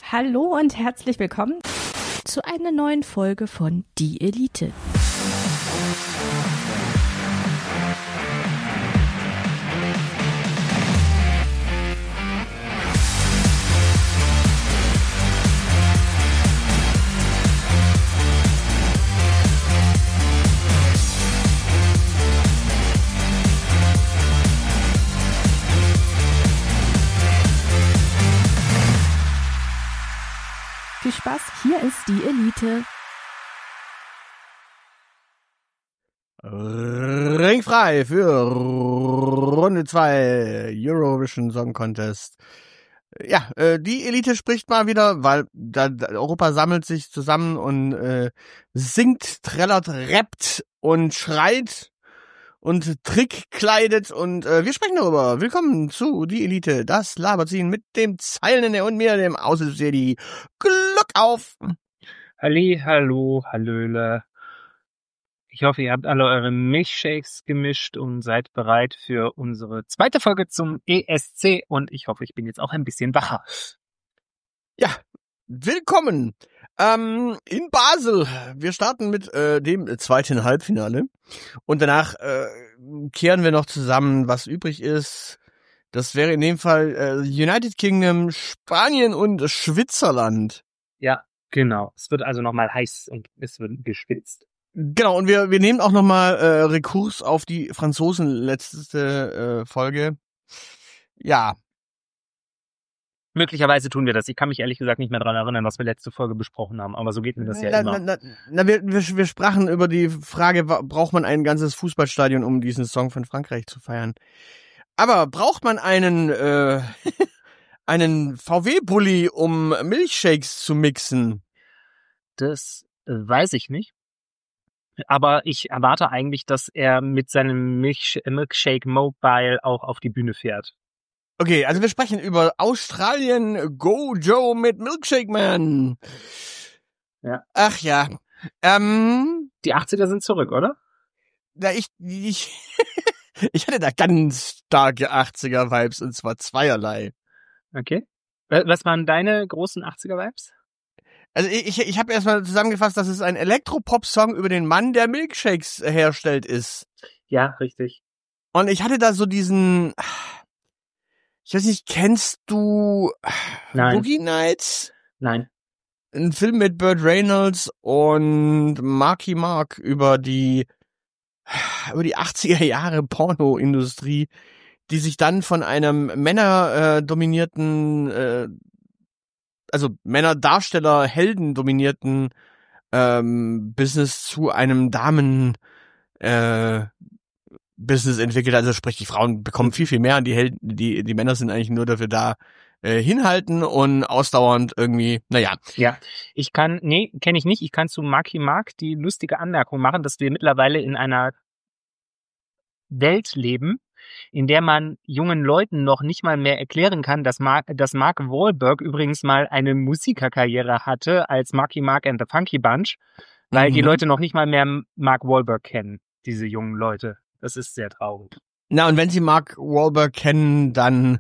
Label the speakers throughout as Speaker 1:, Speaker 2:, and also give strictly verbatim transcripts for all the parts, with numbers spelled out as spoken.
Speaker 1: Hallo und herzlich willkommen zu einer neuen Folge von Die Elite. Viel Spaß, hier ist die Elite.
Speaker 2: Ringfrei für Runde zwei Eurovision Song Contest. Ja, äh, die Elite spricht mal wieder, weil da, da Europa sammelt sich zusammen und äh, singt, trällert, rappt und schreit und Trick kleidet und äh, wir sprechen darüber. Willkommen zu Die Elite, das Laberziehen mit dem Zeilen und mir, dem Außenserie. Glück auf!
Speaker 3: Halli, hallo, hallöle. Ich hoffe, ihr habt alle eure Milchshakes gemischt und seid bereit für unsere zweite Folge zum E S C und ich hoffe, ich bin jetzt auch ein bisschen wacher.
Speaker 2: Ja, willkommen ähm, in Basel. Wir starten mit äh, dem zweiten Halbfinale und danach äh, kehren wir noch zusammen, was übrig ist. Das wäre in dem Fall äh, United Kingdom, Spanien und Schwitzerland.
Speaker 3: Ja, genau. Es wird also nochmal heiß und es wird geschwitzt.
Speaker 2: Genau, und wir wir nehmen auch nochmal äh, Rekurs auf die Franzosen letzte äh, Folge. Ja.
Speaker 3: Möglicherweise tun wir das. Ich kann mich ehrlich gesagt nicht mehr daran erinnern, was wir letzte Folge besprochen haben, aber so geht mir das ja
Speaker 2: na,
Speaker 3: immer.
Speaker 2: Na, na, na, wir, wir, wir sprachen über die Frage, braucht man ein ganzes Fußballstadion, um diesen Song von Frankreich zu feiern? Aber braucht man einen äh, einen V W-Bulli, um Milchshakes zu mixen?
Speaker 3: Das äh, weiß ich nicht. Aber ich erwarte eigentlich, dass er mit seinem Milch- Milkshake Mobile auch auf die Bühne fährt.
Speaker 2: Okay, also wir sprechen über Australien, Go Joe mit Milkshake Man.
Speaker 3: Ja.
Speaker 2: Ach ja. Ähm,
Speaker 3: Die achtziger sind zurück, oder?
Speaker 2: Na, ich, ich, ich hatte da ganz starke achtziger-Vibes und zwar zweierlei.
Speaker 3: Okay. Was waren deine großen achtziger-Vibes?
Speaker 2: Also ich, ich, ich habe erstmal zusammengefasst, dass es ein Elektropop-Song über den Mann, der Milkshakes herstellt, ist.
Speaker 3: Ja, richtig.
Speaker 2: Und ich hatte da so diesen, ich weiß nicht, kennst du
Speaker 3: Nein.
Speaker 2: Boogie Nights?
Speaker 3: Nein.
Speaker 2: Ein Film mit Burt Reynolds und Marky Mark über die über die achtziger Jahre Pornoindustrie, die sich dann von einem Männer äh, dominierten äh, also Männerdarsteller, Helden dominierten ähm, Business zu einem Damen äh, Business entwickelt. Also sprich, die Frauen bekommen viel, viel mehr und die Helden, die, die Männer sind eigentlich nur dafür da, äh, hinhalten und ausdauernd irgendwie, naja.
Speaker 3: Ja, ich kann, nee, kenne ich nicht. Ich kann zu Marky Mark die lustige Anmerkung machen, dass wir mittlerweile in einer Welt leben, in der man jungen Leuten noch nicht mal mehr erklären kann, dass Mark, dass Mark Wahlberg übrigens mal eine Musikerkarriere hatte als Marky Mark and the Funky Bunch, weil mhm. die Leute noch nicht mal mehr Mark Wahlberg kennen, diese jungen Leute. Das ist sehr traurig.
Speaker 2: Na, und wenn sie Mark Wahlberg kennen, dann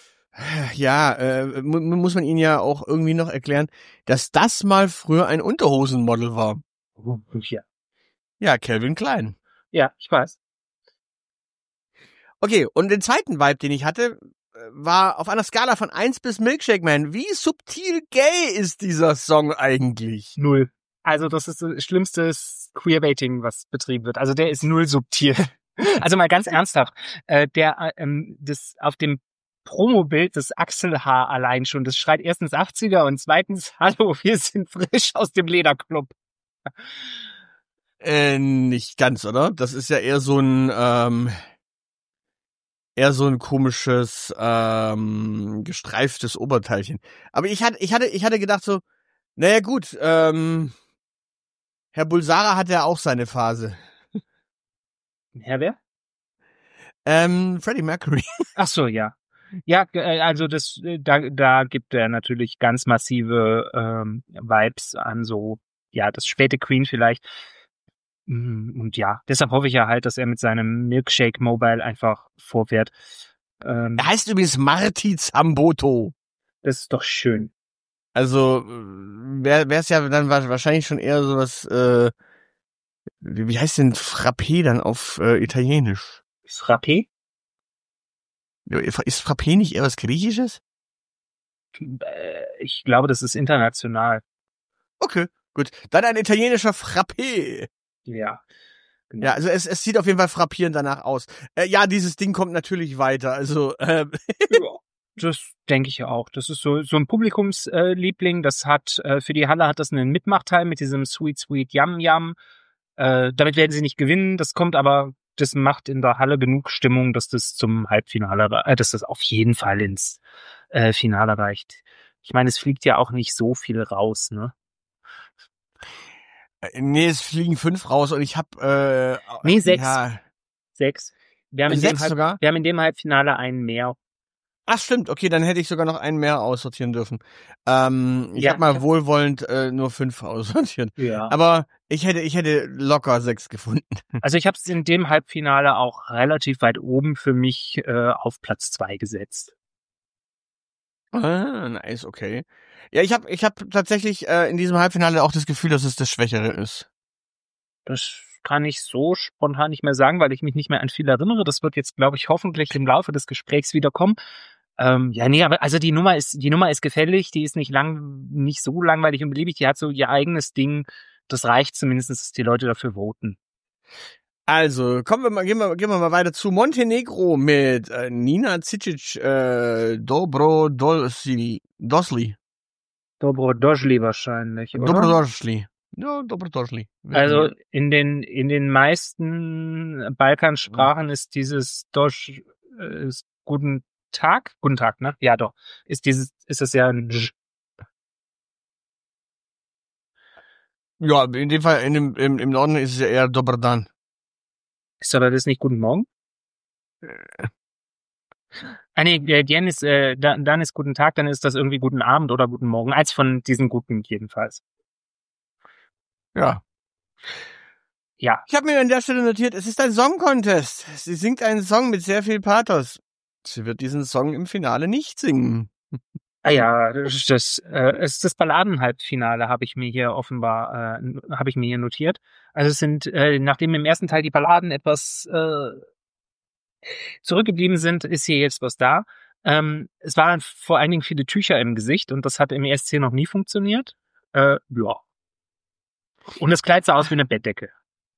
Speaker 2: ja, äh, mu- muss man ihnen ja auch irgendwie noch erklären, dass das mal früher ein Unterhosenmodel war.
Speaker 3: Ja.
Speaker 2: Ja, Calvin Klein.
Speaker 3: Ja, ich weiß.
Speaker 2: Okay, und den zweiten Vibe, den ich hatte, war auf einer Skala von eins bis Milkshake Man. Wie subtil gay ist dieser Song eigentlich?
Speaker 3: Null. Also das ist das schlimmste Queerbaiting, was betrieben wird. Also der ist null subtil. Also mal ganz ernsthaft. Äh, der ähm, das auf dem Promobild das Achselhaar allein schon, das schreit erstens achtziger und zweitens, hallo, wir sind frisch aus dem Lederclub.
Speaker 2: Äh, nicht ganz, oder? Das ist ja eher so ein ähm eher so ein komisches, ähm, gestreiftes Oberteilchen. Aber ich hatte, ich hatte, ich hatte gedacht so, naja gut, ähm, Herr Bulsara hat ja auch seine Phase.
Speaker 3: Herr wer?
Speaker 2: Ähm, Freddie Mercury.
Speaker 3: Ach so, ja. Ja, also das, da, da gibt er natürlich ganz massive ähm, Vibes an so, ja, das späte Queen vielleicht. Und ja, deshalb hoffe ich ja halt, dass er mit seinem Milkshake Mobile einfach vorfährt. Ähm,
Speaker 2: Er heißt übrigens Marty Zamboto.
Speaker 3: Das ist doch schön.
Speaker 2: Also wäre es ja dann wahrscheinlich schon eher sowas, äh, wie heißt denn Frappé dann auf äh, Italienisch?
Speaker 3: Frappé?
Speaker 2: Ist Frappé nicht eher was Griechisches?
Speaker 3: Ich glaube, das ist international.
Speaker 2: Okay, gut. Dann ein italienischer Frappé.
Speaker 3: Ja. Genau.
Speaker 2: Ja, also es, es sieht auf jeden Fall frappierend danach aus. Äh, ja, dieses Ding kommt natürlich weiter. Also äh,
Speaker 3: ja, das denke ich ja auch. Das ist so so ein Publikumsliebling. Äh, das hat äh, für die Halle hat das einen Mitmachteil mit diesem Sweet Sweet Yum Yum. Äh, damit werden sie nicht gewinnen. Das kommt aber, das macht in der Halle genug Stimmung, dass das zum Halbfinale, äh, dass das auf jeden Fall ins äh, Finale reicht. Ich meine, es fliegt ja auch nicht so viel raus, ne?
Speaker 2: Nee, es fliegen fünf raus und ich hab äh,
Speaker 3: Nee, sechs.
Speaker 2: Ja.
Speaker 3: Sechs. Wir haben, in
Speaker 2: sechs
Speaker 3: dem Halb-
Speaker 2: sogar?
Speaker 3: wir haben in dem Halbfinale einen mehr.
Speaker 2: Ach stimmt, okay, dann hätte ich sogar noch einen mehr aussortieren dürfen. Ähm, ich
Speaker 3: Ja,
Speaker 2: habe mal
Speaker 3: ich hab-
Speaker 2: wohlwollend äh, nur fünf aussortiert.
Speaker 3: Ja.
Speaker 2: Aber ich hätte, ich hätte locker sechs gefunden.
Speaker 3: Also ich habe es in dem Halbfinale auch relativ weit oben für mich äh, auf Platz zwei gesetzt.
Speaker 2: Ah, nice, okay. Ja, ich habe ich hab tatsächlich äh, in diesem Halbfinale auch das Gefühl, dass es das Schwächere ist.
Speaker 3: Das kann ich so spontan nicht mehr sagen, weil ich mich nicht mehr an viel erinnere. Das wird jetzt, glaube ich, hoffentlich im Laufe des Gesprächs wieder kommen. Ähm, ja, nee, aber also die Nummer ist, die Nummer ist gefällig, die ist nicht lang, nicht so langweilig und beliebig, die hat so ihr eigenes Ding. Das reicht zumindest, dass die Leute dafür voten.
Speaker 2: Also, kommen wir mal, gehen wir, gehen wir mal weiter zu Montenegro mit äh, Nina Cicic, äh, Dobro Dosli, Dosli,
Speaker 3: Dobrodošli wahrscheinlich, oder?
Speaker 2: Dobro Dosli. Ja, Dobro Dosli.
Speaker 3: Also in den in den meisten Balkansprachen ist dieses Dosch äh, ist guten Tag, guten Tag, ne? Ja, doch. Ist dieses ist das ja ein J.
Speaker 2: Ja, in dem Fall, in dem, im, im Norden ist es ja eher Dobar Dan.
Speaker 3: Ist aber das nicht guten Morgen? Ah nee, der Dien ist äh, dann, dann ist guten Tag, dann ist das irgendwie guten Abend oder guten Morgen. Als von diesen guten jedenfalls.
Speaker 2: Ja.
Speaker 3: Ja.
Speaker 2: Ich habe mir an der Stelle notiert, es ist ein Song-Contest. Sie singt einen Song mit sehr viel Pathos. Sie wird diesen Song im Finale nicht singen.
Speaker 3: Ah ja, das, das äh, ist das Balladen-Halbfinale, habe ich mir hier offenbar, äh, habe ich mir hier notiert. Also es sind, äh, nachdem im ersten Teil die Balladen etwas äh, zurückgeblieben sind, ist hier jetzt was da. Ähm, es waren vor allen Dingen viele Tücher im Gesicht und das hat im E S C noch nie funktioniert. Äh, ja. Und das Kleid sah aus wie eine Bettdecke.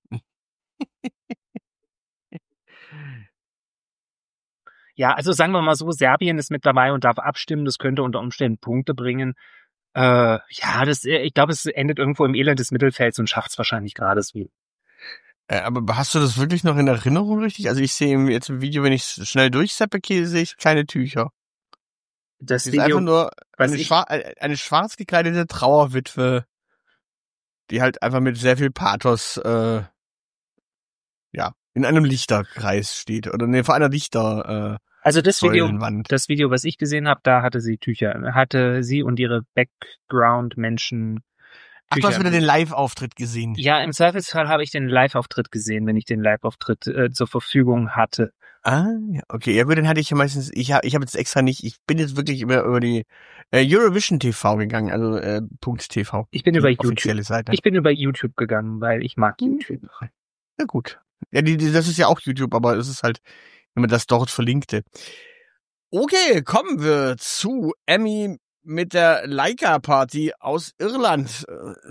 Speaker 3: Ja, also sagen wir mal so, Serbien ist mit dabei und darf abstimmen. Das könnte unter Umständen Punkte bringen. Äh, ja, das, ich glaube, es endet irgendwo im Elend des Mittelfelds und schafft es wahrscheinlich gerade so.
Speaker 2: Äh, aber hast du das wirklich noch in Erinnerung richtig? Also ich sehe jetzt im Video, wenn ich es schnell durchseppe, sehe ich keine Tücher.
Speaker 3: Das
Speaker 2: ist
Speaker 3: Video,
Speaker 2: einfach nur eine,
Speaker 3: ich,
Speaker 2: schwar eine schwarz gekleidete Trauerwitwe, die halt einfach mit sehr viel Pathos äh, ja in einem Lichterkreis steht oder nee, vor einer Lichter. Äh,
Speaker 3: also das Video,
Speaker 2: Säulenwand.
Speaker 3: das Video, was ich gesehen habe, da hatte sie Tücher, hatte sie und ihre Background-Menschen.
Speaker 2: Ach, du hast wieder den Live-Auftritt gesehen.
Speaker 3: Ja, im Zweifelsfall habe ich den Live-Auftritt gesehen, wenn ich den Live-Auftritt äh, zur Verfügung hatte.
Speaker 2: Ah, ja, okay. Ja gut, dann hatte ich ja meistens, ich habe ich hab jetzt extra nicht, ich bin jetzt wirklich über, über die äh, Eurovision T V gegangen, also äh, Punkt T V.
Speaker 3: Ich bin über YouTube.
Speaker 2: Offizielle Seite.
Speaker 3: Ich bin über YouTube gegangen, weil ich mag YouTube.
Speaker 2: Ja gut. Ja, die, die, das ist ja auch YouTube, aber es ist halt, wenn man das dort verlinkte. Okay, kommen wir zu Emmy mit der Leica-Party aus Irland.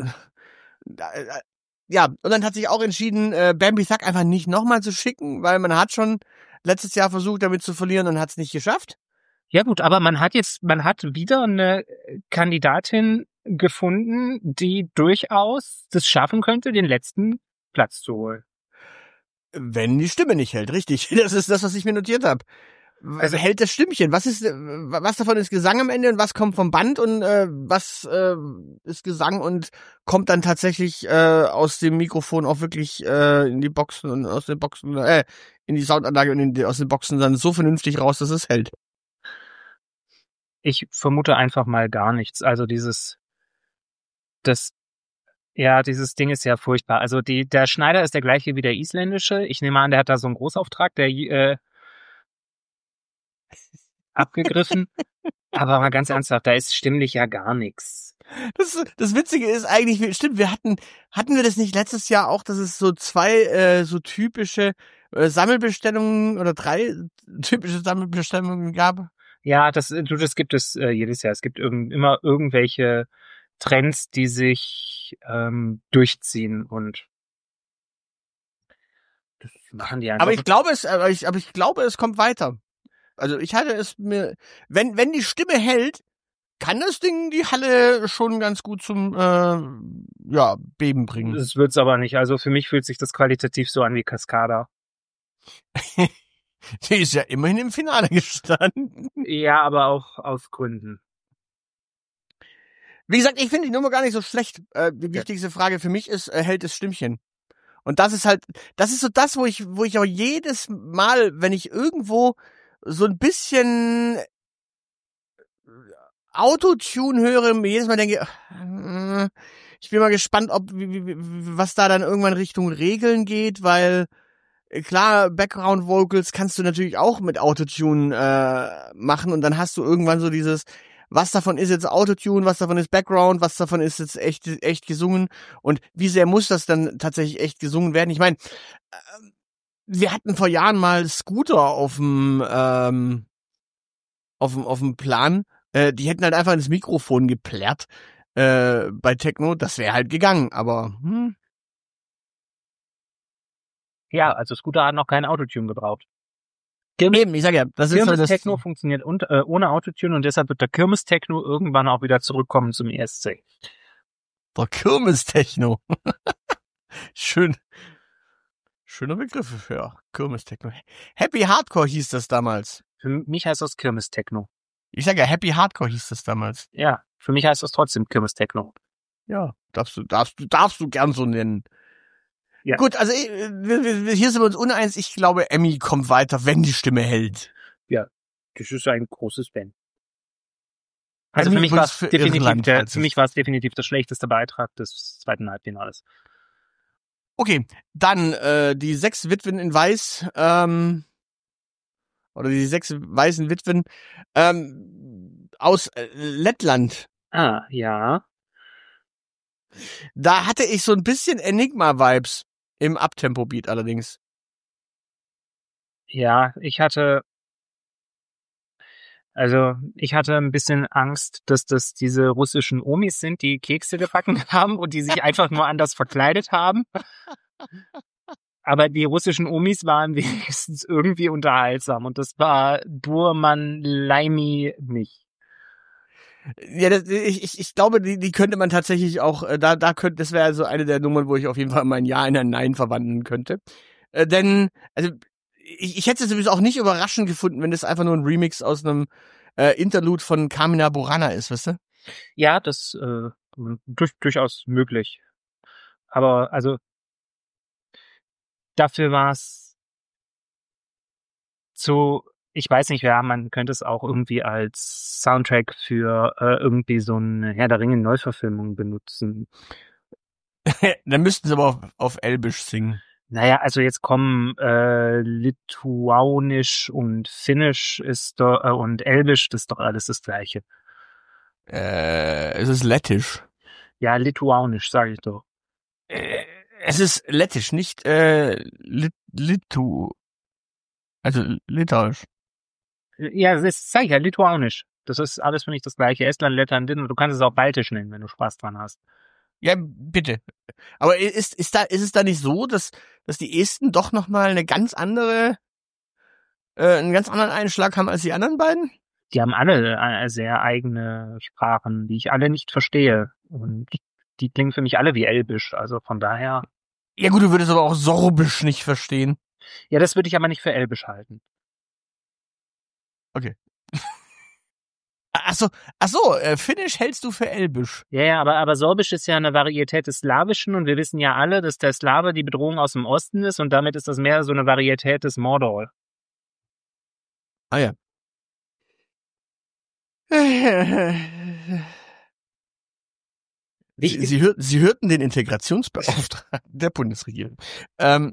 Speaker 2: Ja, und dann hat sich auch entschieden, äh, Bambi Thug einfach nicht nochmal zu schicken, weil man hat schon letztes Jahr versucht, damit zu verlieren und hat es nicht geschafft.
Speaker 3: Ja gut, aber man hat jetzt, man hat wieder eine Kandidatin gefunden, die durchaus das schaffen könnte, den letzten Platz zu holen.
Speaker 2: Wenn die Stimme nicht hält, richtig. Das ist das, was ich mir notiert habe. Also hält das Stimmchen? Was ist, was davon ist Gesang am Ende und was kommt vom Band und äh, was äh, ist Gesang und kommt dann tatsächlich äh, aus dem Mikrofon auch wirklich äh, in die Boxen und aus den Boxen, äh, in die Soundanlage und in die, aus den Boxen dann so vernünftig raus, dass es hält?
Speaker 3: Ich vermute einfach mal gar nichts. Also dieses, das, ja, dieses Ding ist ja furchtbar. Also die, der Schneider ist der gleiche wie der isländische. Ich nehme an, der hat da so einen Großauftrag, der äh, abgegriffen. Aber mal ganz ernsthaft, da ist stimmlich ja gar nichts.
Speaker 2: Das, das Witzige ist eigentlich, stimmt, wir hatten, hatten wir das nicht letztes Jahr auch, dass es so zwei äh, so typische äh, Sammelbestellungen oder drei typische Sammelbestellungen gab?
Speaker 3: Ja, das, du, das gibt es äh, jedes Jahr. Es gibt irgend, immer irgendwelche Trends, die sich ähm, durchziehen und das machen die einfach.
Speaker 2: Aber ich glaube es, aber ich, aber ich glaube, es kommt weiter. Also ich hatte es mir, wenn wenn die Stimme hält, kann das Ding die Halle schon ganz gut zum äh, ja Beben bringen.
Speaker 3: Das wird's aber nicht. Also für mich fühlt sich das qualitativ so an wie Cascada.
Speaker 2: Die ist ja immerhin im Finale gestanden.
Speaker 3: Ja, aber auch aus Gründen.
Speaker 2: Wie gesagt, ich finde die Nummer gar nicht so schlecht. Äh, die wichtigste Frage für mich ist, äh, hält das Stimmchen? Und das ist halt, das ist so das, wo ich, wo ich auch jedes Mal, wenn ich irgendwo so ein bisschen Autotune höre, mir jedes Mal denke, äh, ich bin mal gespannt, ob wie, wie, was da dann irgendwann Richtung Regeln geht, weil klar, Background Vocals kannst du natürlich auch mit Autotune äh, machen und dann hast du irgendwann so dieses, was davon ist jetzt Autotune, was davon ist Background, was davon ist jetzt echt echt gesungen und wie sehr muss das dann tatsächlich echt gesungen werden? Ich meine, äh, wir hatten vor Jahren mal Scooter auf dem ähm, auf dem auf dem Plan, äh, die hätten halt einfach ins Mikrofon geplärrt äh, bei Techno, das wäre halt gegangen, aber hm.
Speaker 3: Ja, also Scooter hat noch kein Autotune gebraucht.
Speaker 2: Kirmes, Eben, ich sag ja, das ist
Speaker 3: Kirmes
Speaker 2: das
Speaker 3: Techno funktioniert und, äh, ohne Autotune und deshalb wird der Kirmes Techno irgendwann auch wieder zurückkommen zum E S C.
Speaker 2: Der Kirmes Techno. Schön. Schöner Begriff, ja. Kirmes Techno. Happy Hardcore hieß das damals.
Speaker 3: Für mich heißt das Kirmes Techno.
Speaker 2: Ich sag ja, Happy Hardcore hieß das damals.
Speaker 3: Ja, für mich heißt das trotzdem Kirmes Techno.
Speaker 2: Ja, darfst du, darfst du, darfst du gern so nennen.
Speaker 3: Ja.
Speaker 2: Gut, also wir, wir, hier sind wir uns uneins. Ich glaube, Emmy kommt weiter, wenn die Stimme hält.
Speaker 3: Ja, das ist ein großes Wenn. Also
Speaker 2: Emmy
Speaker 3: für mich war es
Speaker 2: für
Speaker 3: definitiv
Speaker 2: Irland,
Speaker 3: der,
Speaker 2: falls
Speaker 3: für
Speaker 2: es-
Speaker 3: mich war es definitiv der schlechteste Beitrag des zweiten Halbfinales.
Speaker 2: Okay, dann äh, die sechs Witwen in Weiß, ähm, oder die sechs weißen Witwen ähm, aus äh, Lettland.
Speaker 3: Ah, ja.
Speaker 2: Da hatte ich so ein bisschen Enigma-Vibes im Uptempo-Beat allerdings.
Speaker 3: Ja, ich hatte, also ich hatte ein bisschen Angst, dass das diese russischen Omis sind, die Kekse gebacken haben und die sich einfach nur anders verkleidet haben. Aber die russischen Omis waren wenigstens irgendwie unterhaltsam und das war Burman Laimi nicht.
Speaker 2: Ja, das, ich, ich, ich glaube, die, die könnte man tatsächlich auch, äh, da, da könnte, das wäre also eine der Nummern, wo ich auf jeden Fall mein Ja in ein Nein verwandeln könnte. Äh, denn, also, ich, ich hätte es sowieso auch nicht überraschend gefunden, wenn das einfach nur ein Remix aus einem äh, Interlude von Carmina Burana ist, weißt du?
Speaker 3: Ja, das äh, durch, durchaus möglich. Aber also dafür war es zu, ich weiß nicht, ja, man könnte es auch irgendwie als Soundtrack für äh, irgendwie so eine Herr der Ringe Neuverfilmung benutzen.
Speaker 2: Dann müssten sie aber auf, auf Elbisch singen.
Speaker 3: Naja, also jetzt kommen äh, Lituanisch und Finnisch ist doch, äh, und Elbisch, das ist doch alles das Gleiche.
Speaker 2: Äh, es ist Lettisch.
Speaker 3: Ja, Lituanisch, sage ich doch.
Speaker 2: Äh, es ist Lettisch, nicht äh, Lit, Litu. Also Litauisch.
Speaker 3: Ja, das ist, sag ich ja, Lituanisch. Das ist alles für mich das Gleiche. Estland, Lettland, Litauen. Du kannst es auch Baltisch nennen, wenn du Spaß dran hast.
Speaker 2: Ja, bitte. Aber ist, ist da, ist es da nicht so, dass, dass die Esten doch nochmal eine ganz andere, äh, einen ganz anderen Einschlag haben als die anderen beiden?
Speaker 3: Die haben alle äh, sehr eigene Sprachen, die ich alle nicht verstehe. Und die klingen für mich alle wie Elbisch. Also von daher.
Speaker 2: Ja gut, du würdest aber auch Sorbisch nicht verstehen.
Speaker 3: Ja, das würde ich aber nicht für Elbisch halten.
Speaker 2: Okay. Ach so, ach so, äh, Finnisch hältst du für Elbisch.
Speaker 3: Ja, ja, aber, aber Sorbisch ist ja eine Varietät des Slawischen und wir wissen ja alle, dass der Slawe die Bedrohung aus dem Osten ist und damit ist das mehr so eine Varietät des Mordor.
Speaker 2: Ah ja. Sie, Sie, hör, Sie hörten den Integrationsbeauftragten der Bundesregierung. Ähm,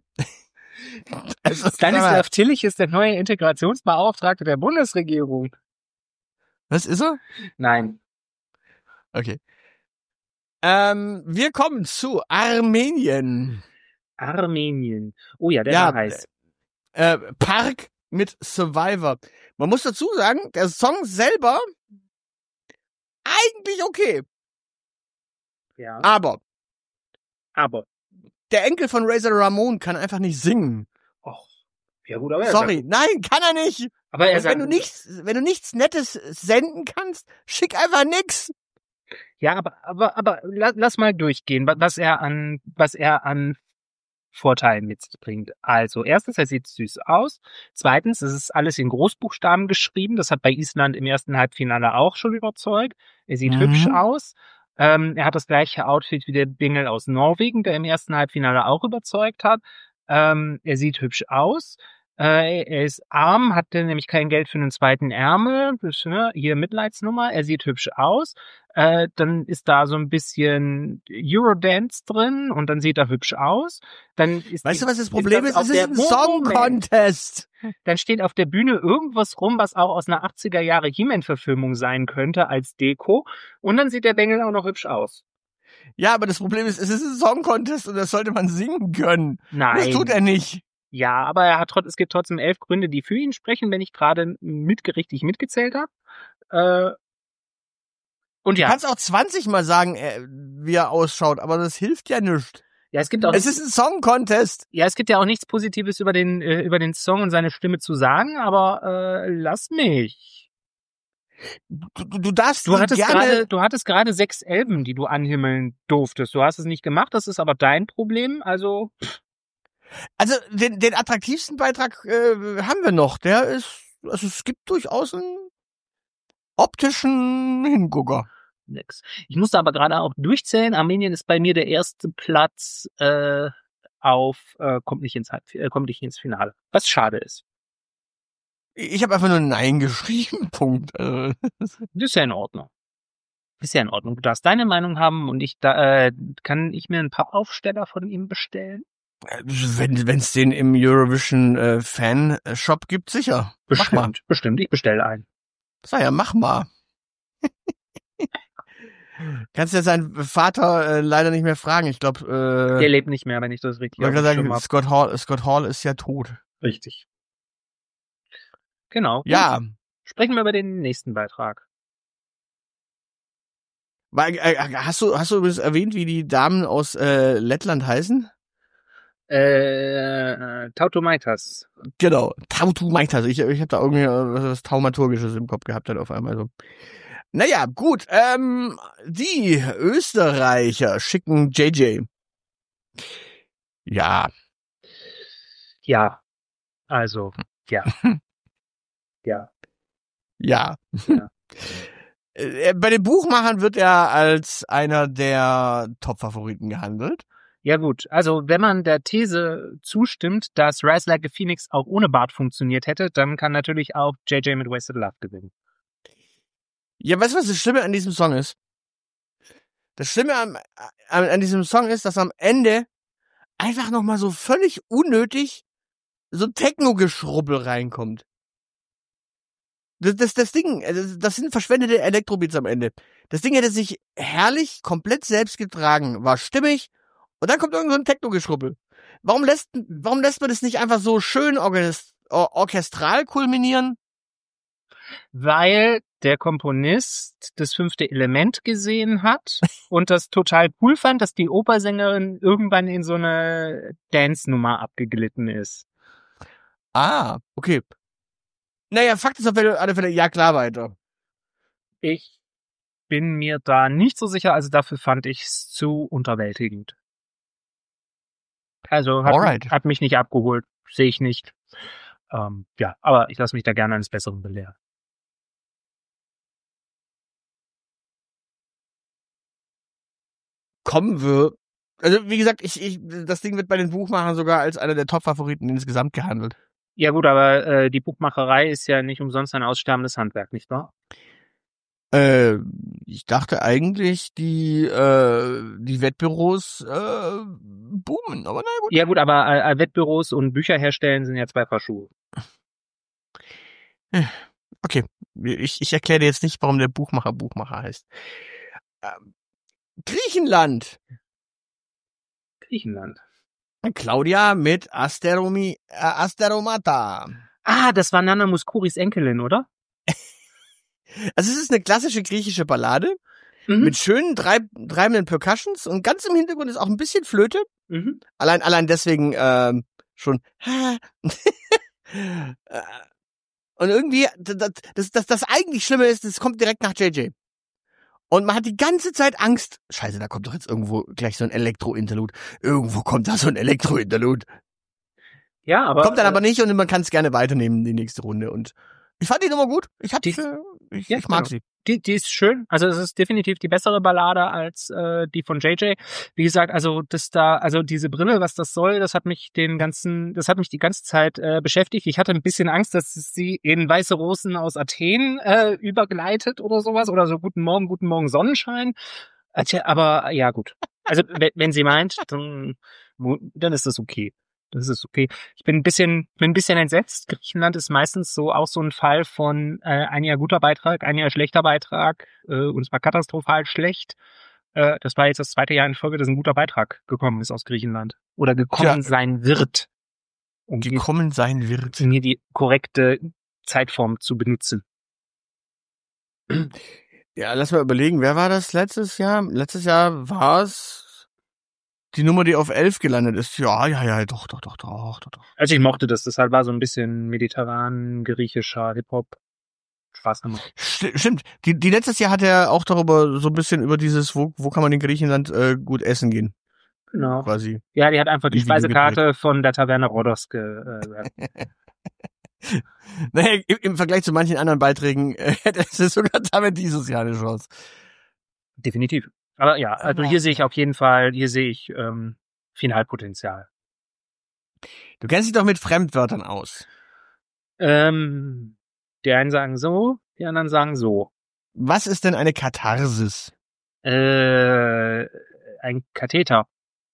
Speaker 3: also, Stanislav Tillich ist der neue Integrationsbeauftragte der Bundesregierung.
Speaker 2: Was ist er?
Speaker 3: Nein.
Speaker 2: Okay. Ähm, wir kommen zu Armenien.
Speaker 3: Armenien. Oh ja, der
Speaker 2: Ja,
Speaker 3: war heiß.
Speaker 2: Äh, Park mit Survivor. Man muss dazu sagen, der Song selber eigentlich okay.
Speaker 3: Ja.
Speaker 2: Aber
Speaker 3: Aber.
Speaker 2: der Enkel von Razor Ramon kann einfach nicht singen.
Speaker 3: Och. Ja gut, aber er
Speaker 2: Sorry,
Speaker 3: sagt,
Speaker 2: nein, kann er nicht.
Speaker 3: aber er
Speaker 2: Und
Speaker 3: sagt,
Speaker 2: wenn du nichts, wenn du nichts Nettes senden kannst, schick einfach nix.
Speaker 3: Ja, aber aber aber lass, lass mal durchgehen, wa- was er an was er an Vorteilen mitbringt. Also erstens, er sieht süß aus. Zweitens, es ist alles in Großbuchstaben geschrieben. Das hat bei Island im ersten Halbfinale auch schon überzeugt. Er sieht
Speaker 2: Mhm.
Speaker 3: hübsch aus. Ähm, er hat das gleiche Outfit wie der Bingel aus Norwegen, der im ersten Halbfinale auch überzeugt hat. Ähm, er sieht hübsch aus. Äh, er ist arm, hat nämlich kein Geld für einen zweiten Ärmel. Das, ne, hier Mitleidsnummer. Er sieht hübsch aus. Äh, dann ist da so ein bisschen Eurodance drin und dann sieht er hübsch aus. Dann ist
Speaker 2: Weißt
Speaker 3: die,
Speaker 2: du, was das Problem ist?
Speaker 3: auf
Speaker 2: Es ist
Speaker 3: der-
Speaker 2: ein Song
Speaker 3: Moment.
Speaker 2: Contest.
Speaker 3: Dann steht auf der Bühne irgendwas rum, was auch aus einer achtziger Jahre He-Man-Verfilmung sein könnte als Deko. Und dann sieht der Bengel auch noch hübsch aus.
Speaker 2: Ja, aber das Problem ist, es ist ein Song Contest und das sollte man singen können.
Speaker 3: Nein.
Speaker 2: Das tut er nicht.
Speaker 3: Ja, aber er hat trotz, es gibt trotzdem elf Gründe, die für ihn sprechen, wenn ich gerade mit, richtig mitgezählt habe. Äh, und
Speaker 2: Du
Speaker 3: ja,
Speaker 2: kannst auch zwanzig Mal sagen, äh, wie er ausschaut, aber das hilft ja nicht.
Speaker 3: ja, es gibt auch
Speaker 2: Es ist ein Song Contest.
Speaker 3: Ja, es gibt ja auch nichts Positives über den äh, über den Song und seine Stimme zu sagen, aber äh, lass mich.
Speaker 2: Du, du, du darfst
Speaker 3: Du
Speaker 2: ihn
Speaker 3: hattest
Speaker 2: gerne.
Speaker 3: gerade du hattest gerade sechs Elben, die du anhimmeln durftest. Du hast es nicht gemacht, das ist aber dein Problem. Also
Speaker 2: Also den, den attraktivsten Beitrag äh, haben wir noch. Der ist, also es gibt durchaus einen optischen Hingucker.
Speaker 3: nix. Ich musste aber gerade auch durchzählen. Armenien ist bei mir der erste Platz äh, auf äh, kommt nicht ins Halb, äh, kommt nicht ins Finale. Was schade ist.
Speaker 2: Ich habe einfach nur Nein geschrieben. Punkt. Also,
Speaker 3: Das ist ja in Ordnung. Ist ja in Ordnung. Du darfst deine Meinung haben und ich da äh, kann ich mir ein paar Aufsteller von ihm bestellen.
Speaker 2: wenn wenn es den im Eurovision äh, Fan Shop gibt, sicher. Mach mal.
Speaker 3: Bestimmt, bestimmt. Ich bestelle einen.
Speaker 2: Sag ja, mach mal. Kannst ja seinen Vater äh, leider nicht mehr fragen. Ich glaube, äh,
Speaker 3: Der lebt nicht mehr, wenn ich das richtig
Speaker 2: ich wollte gerade
Speaker 3: auf dem Schirm
Speaker 2: sagen,
Speaker 3: hab.
Speaker 2: Scott Hall, Scott Hall ist ja tot.
Speaker 3: Richtig. Genau.
Speaker 2: Ja,
Speaker 3: Gut. Sprechen wir über den nächsten Beitrag.
Speaker 2: weil, äh, hast du hast du übrigens erwähnt, wie die Damen aus äh, Lettland heißen?
Speaker 3: Äh, äh Tautomaitas.
Speaker 2: Genau, Tautu Maitas. Ich, ich habe da irgendwie äh, was Taumaturgisches im Kopf gehabt dann auf einmal so. Naja, gut. Ähm, die Österreicher schicken J J. Ja,
Speaker 3: Ja. Also, ja. ja.
Speaker 2: ja.
Speaker 3: Ja.
Speaker 2: Äh, Bei den Buchmachern wird er als einer der Top-Favoriten gehandelt.
Speaker 3: Ja gut, also wenn man der These zustimmt, dass Rise Like a Phoenix auch ohne Bart funktioniert hätte, dann kann natürlich auch J J mit Wasted Love gewinnen.
Speaker 2: Ja, weißt du, was das Schlimme an diesem Song ist? Das Schlimme an, an, an diesem Song ist, dass am Ende einfach nochmal so völlig unnötig so Techno-Geschrubbel reinkommt. Das, das, das Ding, das, das sind verschwendete Elektrobeats am Ende. Das Ding hätte sich herrlich komplett selbst getragen, war stimmig und dann kommt irgend so ein Techno-Geschrubbel. Warum lässt, warum lässt man das nicht einfach so schön orchest, or, orchestral kulminieren?
Speaker 3: Weil der Komponist das fünfte Element gesehen hat und das total cool fand, dass die Opersängerin irgendwann in so eine Dance-Nummer abgeglitten ist.
Speaker 2: Ah, okay. Naja, Fakt ist auf alle Fälle, ja klar, weiter.
Speaker 3: Ich bin mir da nicht so sicher, also dafür fand ich es zu unterwältigend. Also hat,
Speaker 2: Alright.
Speaker 3: hat mich nicht abgeholt, sehe ich nicht. Ähm, ja, aber ich lasse mich da gerne eines Besseren belehren.
Speaker 2: Kommen wir. Also, wie gesagt, ich, ich, das Ding wird bei den Buchmachern sogar als einer der Top-Favoriten insgesamt gehandelt.
Speaker 3: Ja gut, aber äh, die Buchmacherei ist ja nicht umsonst ein aussterbendes Handwerk, nicht wahr?
Speaker 2: Äh, ich dachte eigentlich, die, äh, die Wettbüros äh, boomen, aber na gut.
Speaker 3: Ja gut, aber äh, Wettbüros und Bücher herstellen sind ja zwei Paar Schuhe.
Speaker 2: Okay, ich, ich erkläre dir jetzt nicht, warum der Buchmacher Buchmacher heißt. Ähm, Griechenland.
Speaker 3: Griechenland.
Speaker 2: Claudia mit Asteromi, äh, Asteromata.
Speaker 3: Ah, das war Nana Mouskouris Enkelin, oder?
Speaker 2: Also es ist eine klassische griechische Ballade
Speaker 3: Mhm.
Speaker 2: mit schönen treib, treibenden Percussions und ganz im Hintergrund ist auch ein bisschen Flöte.
Speaker 3: Mhm.
Speaker 2: Allein, allein deswegen ähm, schon. Und irgendwie, das, das, das, das eigentlich Schlimme ist, das kommt direkt nach J J. Und man hat die ganze Zeit Angst. Scheiße, da kommt doch jetzt irgendwo gleich so ein Elektro-Interlude. Irgendwo kommt da so ein Elektro-Interlude.
Speaker 3: Ja, aber.
Speaker 2: Kommt dann
Speaker 3: äh,
Speaker 2: aber nicht und man kann es gerne weiternehmen, die nächste Runde. Und ich fand die Nummer gut. Ich hab,
Speaker 3: Die-
Speaker 2: äh, ich,
Speaker 3: ja,
Speaker 2: ich mag
Speaker 3: genau.
Speaker 2: sie.
Speaker 3: Die, die ist schön. Also es ist definitiv die bessere Ballade als äh, die von J J. Wie gesagt, also das da, also diese Brille, was das soll, das hat mich den ganzen, das hat mich die ganze Zeit äh, beschäftigt. Ich hatte ein bisschen Angst, dass es sie in weiße Rosen aus Athen äh, übergleitet oder sowas oder so Guten Morgen, Guten Morgen Sonnenschein. Äh, tja, Aber ja gut. Also wenn, wenn sie meint, dann, dann ist das okay. Das ist okay. Ich bin ein bisschen, bin ein bisschen entsetzt. Griechenland ist meistens so auch so ein Fall von äh, ein Jahr guter Beitrag, ein Jahr schlechter Beitrag äh, und es war katastrophal schlecht. Äh, das war jetzt das zweite Jahr in Folge, dass ein guter Beitrag gekommen ist aus Griechenland oder gekommen
Speaker 2: Tja.
Speaker 3: sein wird, um hier,
Speaker 2: Gekommen sein wird.
Speaker 3: um hier die korrekte Zeitform zu benutzen.
Speaker 2: Ja, lass mal überlegen, wer war das letztes Jahr? Letztes Jahr war es die Nummer, die auf elf gelandet ist. Ja, ja, ja, doch, doch, doch, doch, doch, doch.
Speaker 3: Also ich mochte das. Das halt war so ein bisschen mediterran, griechischer Hip-Hop. Spaß gemacht.
Speaker 2: St- Stimmt. Die, die letztes Jahr hat er auch darüber so ein bisschen über dieses, wo, wo kann man in Griechenland äh, gut essen gehen,
Speaker 3: Genau.
Speaker 2: quasi.
Speaker 3: Ja, die hat einfach die
Speaker 2: Ein Video
Speaker 3: Speisekarte von der Taverne Rhodos ge äh,
Speaker 2: Naja, im, im Vergleich zu manchen anderen Beiträgen äh, hätte es sogar damit dieses Jahr eine Chance.
Speaker 3: definitiv. Aber ja, also
Speaker 2: Aber-
Speaker 3: hier sehe ich auf jeden Fall, hier sehe ich ähm, Finalpotenzial.
Speaker 2: Du kennst dich doch mit Fremdwörtern aus.
Speaker 3: Ähm, die einen sagen so, die anderen sagen so.
Speaker 2: Was ist denn eine Katharsis?
Speaker 3: Äh, ein Katheter.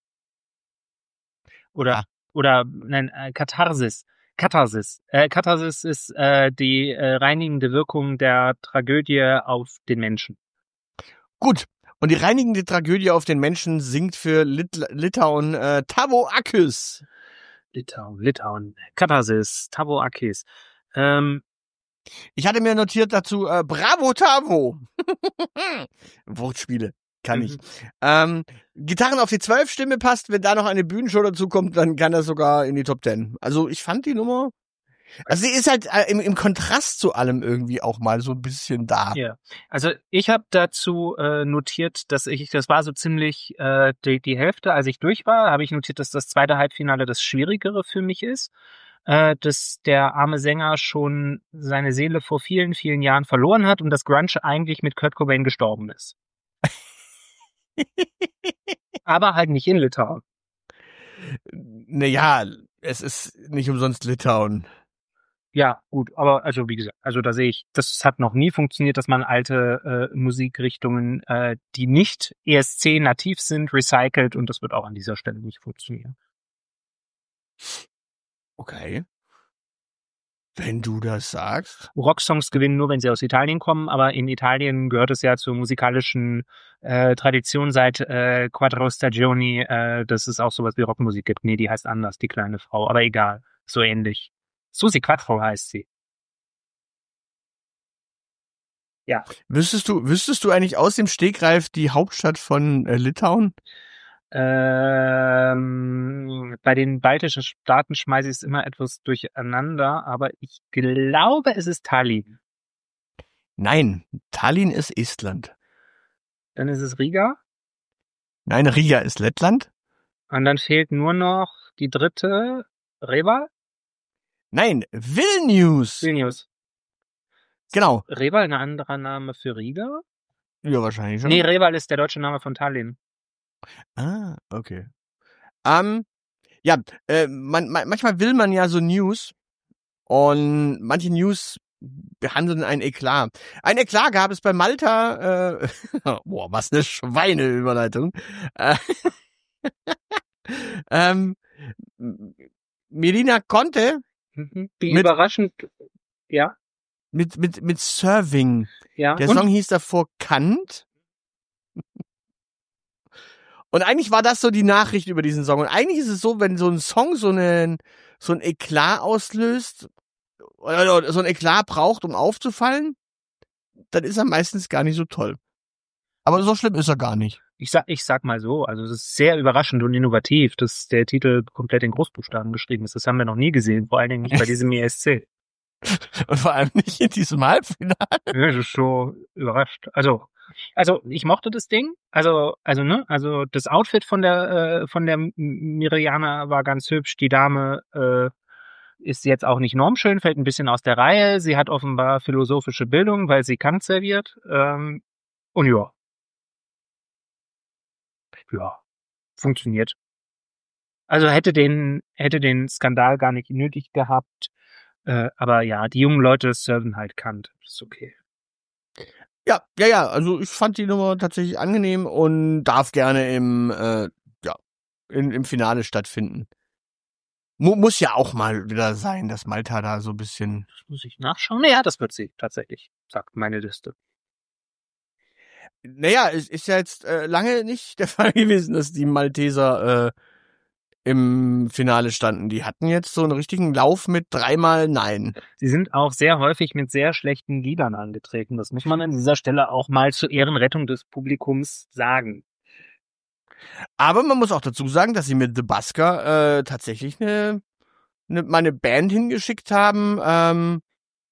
Speaker 3: Oder,
Speaker 2: Ah.
Speaker 3: oder, nein, äh, Katharsis. Katharsis. Äh, Katharsis ist äh, die äh, reinigende Wirkung der Tragödie auf den Menschen.
Speaker 2: Gut. Und die reinigende Tragödie auf den Menschen singt für Lit Litauen äh, Tavo Akis.
Speaker 3: Litauen, Litauen. Katharsis, Tavo Akis. Ähm,
Speaker 2: Ich hatte mir notiert dazu äh, Bravo Tavo. Wortspiele. Kann
Speaker 3: Mhm.
Speaker 2: ich. Ähm, Gitarren auf die zwölf Stimme passt, wenn da noch eine Bühnenshow dazu kommt, dann kann das sogar in die Top zehn. Also ich fand die Nummer, also sie ist halt äh, im, im Kontrast zu allem irgendwie auch mal so ein bisschen da.
Speaker 3: Ja, also ich habe dazu äh, notiert, dass ich, das war so ziemlich äh, die, die Hälfte, als ich durch war, habe ich notiert, dass das zweite Halbfinale das Schwierigere für mich ist, äh, dass der arme Sänger schon seine Seele vor vielen, vielen Jahren verloren hat und dass Grunge eigentlich mit Kurt Cobain gestorben ist. Aber halt nicht in Litauen.
Speaker 2: Naja, es ist nicht umsonst Litauen.
Speaker 3: Ja, gut, aber also wie gesagt, also da sehe ich, das hat noch nie funktioniert, dass man alte äh, Musikrichtungen, äh, die nicht E S C nativ sind, recycelt und das wird auch an dieser Stelle nicht funktionieren.
Speaker 2: Okay. Wenn du das sagst.
Speaker 3: Rocksongs gewinnen nur, wenn sie aus Italien kommen, aber in Italien gehört es ja zur musikalischen äh, Tradition seit äh, Quattro Stagioni, äh, dass es auch sowas wie Rockmusik gibt. Nee, die heißt anders, die kleine Frau, aber egal, so ähnlich. Susi Quattro heißt sie. Ja.
Speaker 2: Wüsstest du, wüsstest du eigentlich aus dem Stegreif die Hauptstadt von äh, Litauen?
Speaker 3: Ähm, bei den baltischen Staaten schmeiße ich es immer etwas durcheinander, aber ich glaube, es ist Tallinn.
Speaker 2: Nein, Tallinn ist Estland.
Speaker 3: Dann ist es Riga.
Speaker 2: Nein, Riga ist Lettland.
Speaker 3: Und dann fehlt nur noch die dritte, Reval?
Speaker 2: Nein, Vilnius.
Speaker 3: Vilnius.
Speaker 2: Genau.
Speaker 3: Reval ein anderer Name für Riga?
Speaker 2: Ja, wahrscheinlich schon.
Speaker 3: Nee, Reval ist der deutsche Name von Tallinn.
Speaker 2: Ah, okay. Ähm, ja, äh, man, man, manchmal will man ja so News und manche News behandeln ein Eklat. Ein Eklat gab es bei Malta, äh, boah, was eine Schweineüberleitung. Äh, ähm, Melina Conte,
Speaker 3: Mhm. Wie
Speaker 2: Mit-
Speaker 3: überraschend, ja.
Speaker 2: mit, mit, mit Serving.
Speaker 3: Ja.
Speaker 2: Der
Speaker 3: und?
Speaker 2: Song hieß davor Kant. Und eigentlich war das so die Nachricht über diesen Song. Und eigentlich ist es so, wenn so ein Song so einen, so ein Eklat auslöst, oder so ein Eklat braucht, um aufzufallen, dann ist er meistens gar nicht so toll. Aber so schlimm ist er gar nicht.
Speaker 3: Ich sag, ich sag mal so, also es ist sehr überraschend und innovativ, dass der Titel komplett in Großbuchstaben geschrieben ist. Das haben wir noch nie gesehen, vor allen Dingen nicht bei diesem E S C.
Speaker 2: Und vor allem nicht in diesem Halbfinale.
Speaker 3: Ja, das ist so überrascht. Also, also ich mochte das Ding. Also, also ne, also das Outfit von der äh, von der Miriana war ganz hübsch. Die Dame äh, ist jetzt auch nicht normschön, fällt ein bisschen aus der Reihe. Sie hat offenbar philosophische Bildung, weil sie Kant serviert. Ähm, und ja, ja, funktioniert. Also hätte den hätte den Skandal gar nicht nötig gehabt. Äh, aber ja, die jungen Leute serven halt Kant. Das ist okay.
Speaker 2: Ja, ja, ja, also ich fand die Nummer tatsächlich angenehm und darf gerne im, äh, ja, in, im Finale stattfinden. Mu- muss ja auch mal wieder sein, dass Malta da so ein bisschen...
Speaker 3: Das muss ich nachschauen. Ja, das wird sie tatsächlich, sagt meine Liste.
Speaker 2: Naja, es ist ja jetzt äh, lange nicht der Fall gewesen, dass die Malteser äh, im Finale standen. Die hatten jetzt so einen richtigen Lauf mit dreimal Nein.
Speaker 3: Sie sind auch sehr häufig mit sehr schlechten Liedern angetreten. Das muss man an dieser Stelle auch mal zur Ehrenrettung des Publikums sagen.
Speaker 2: Aber man muss auch dazu sagen, dass sie mit The Busker äh, tatsächlich eine, eine, mal eine Band hingeschickt haben, ähm,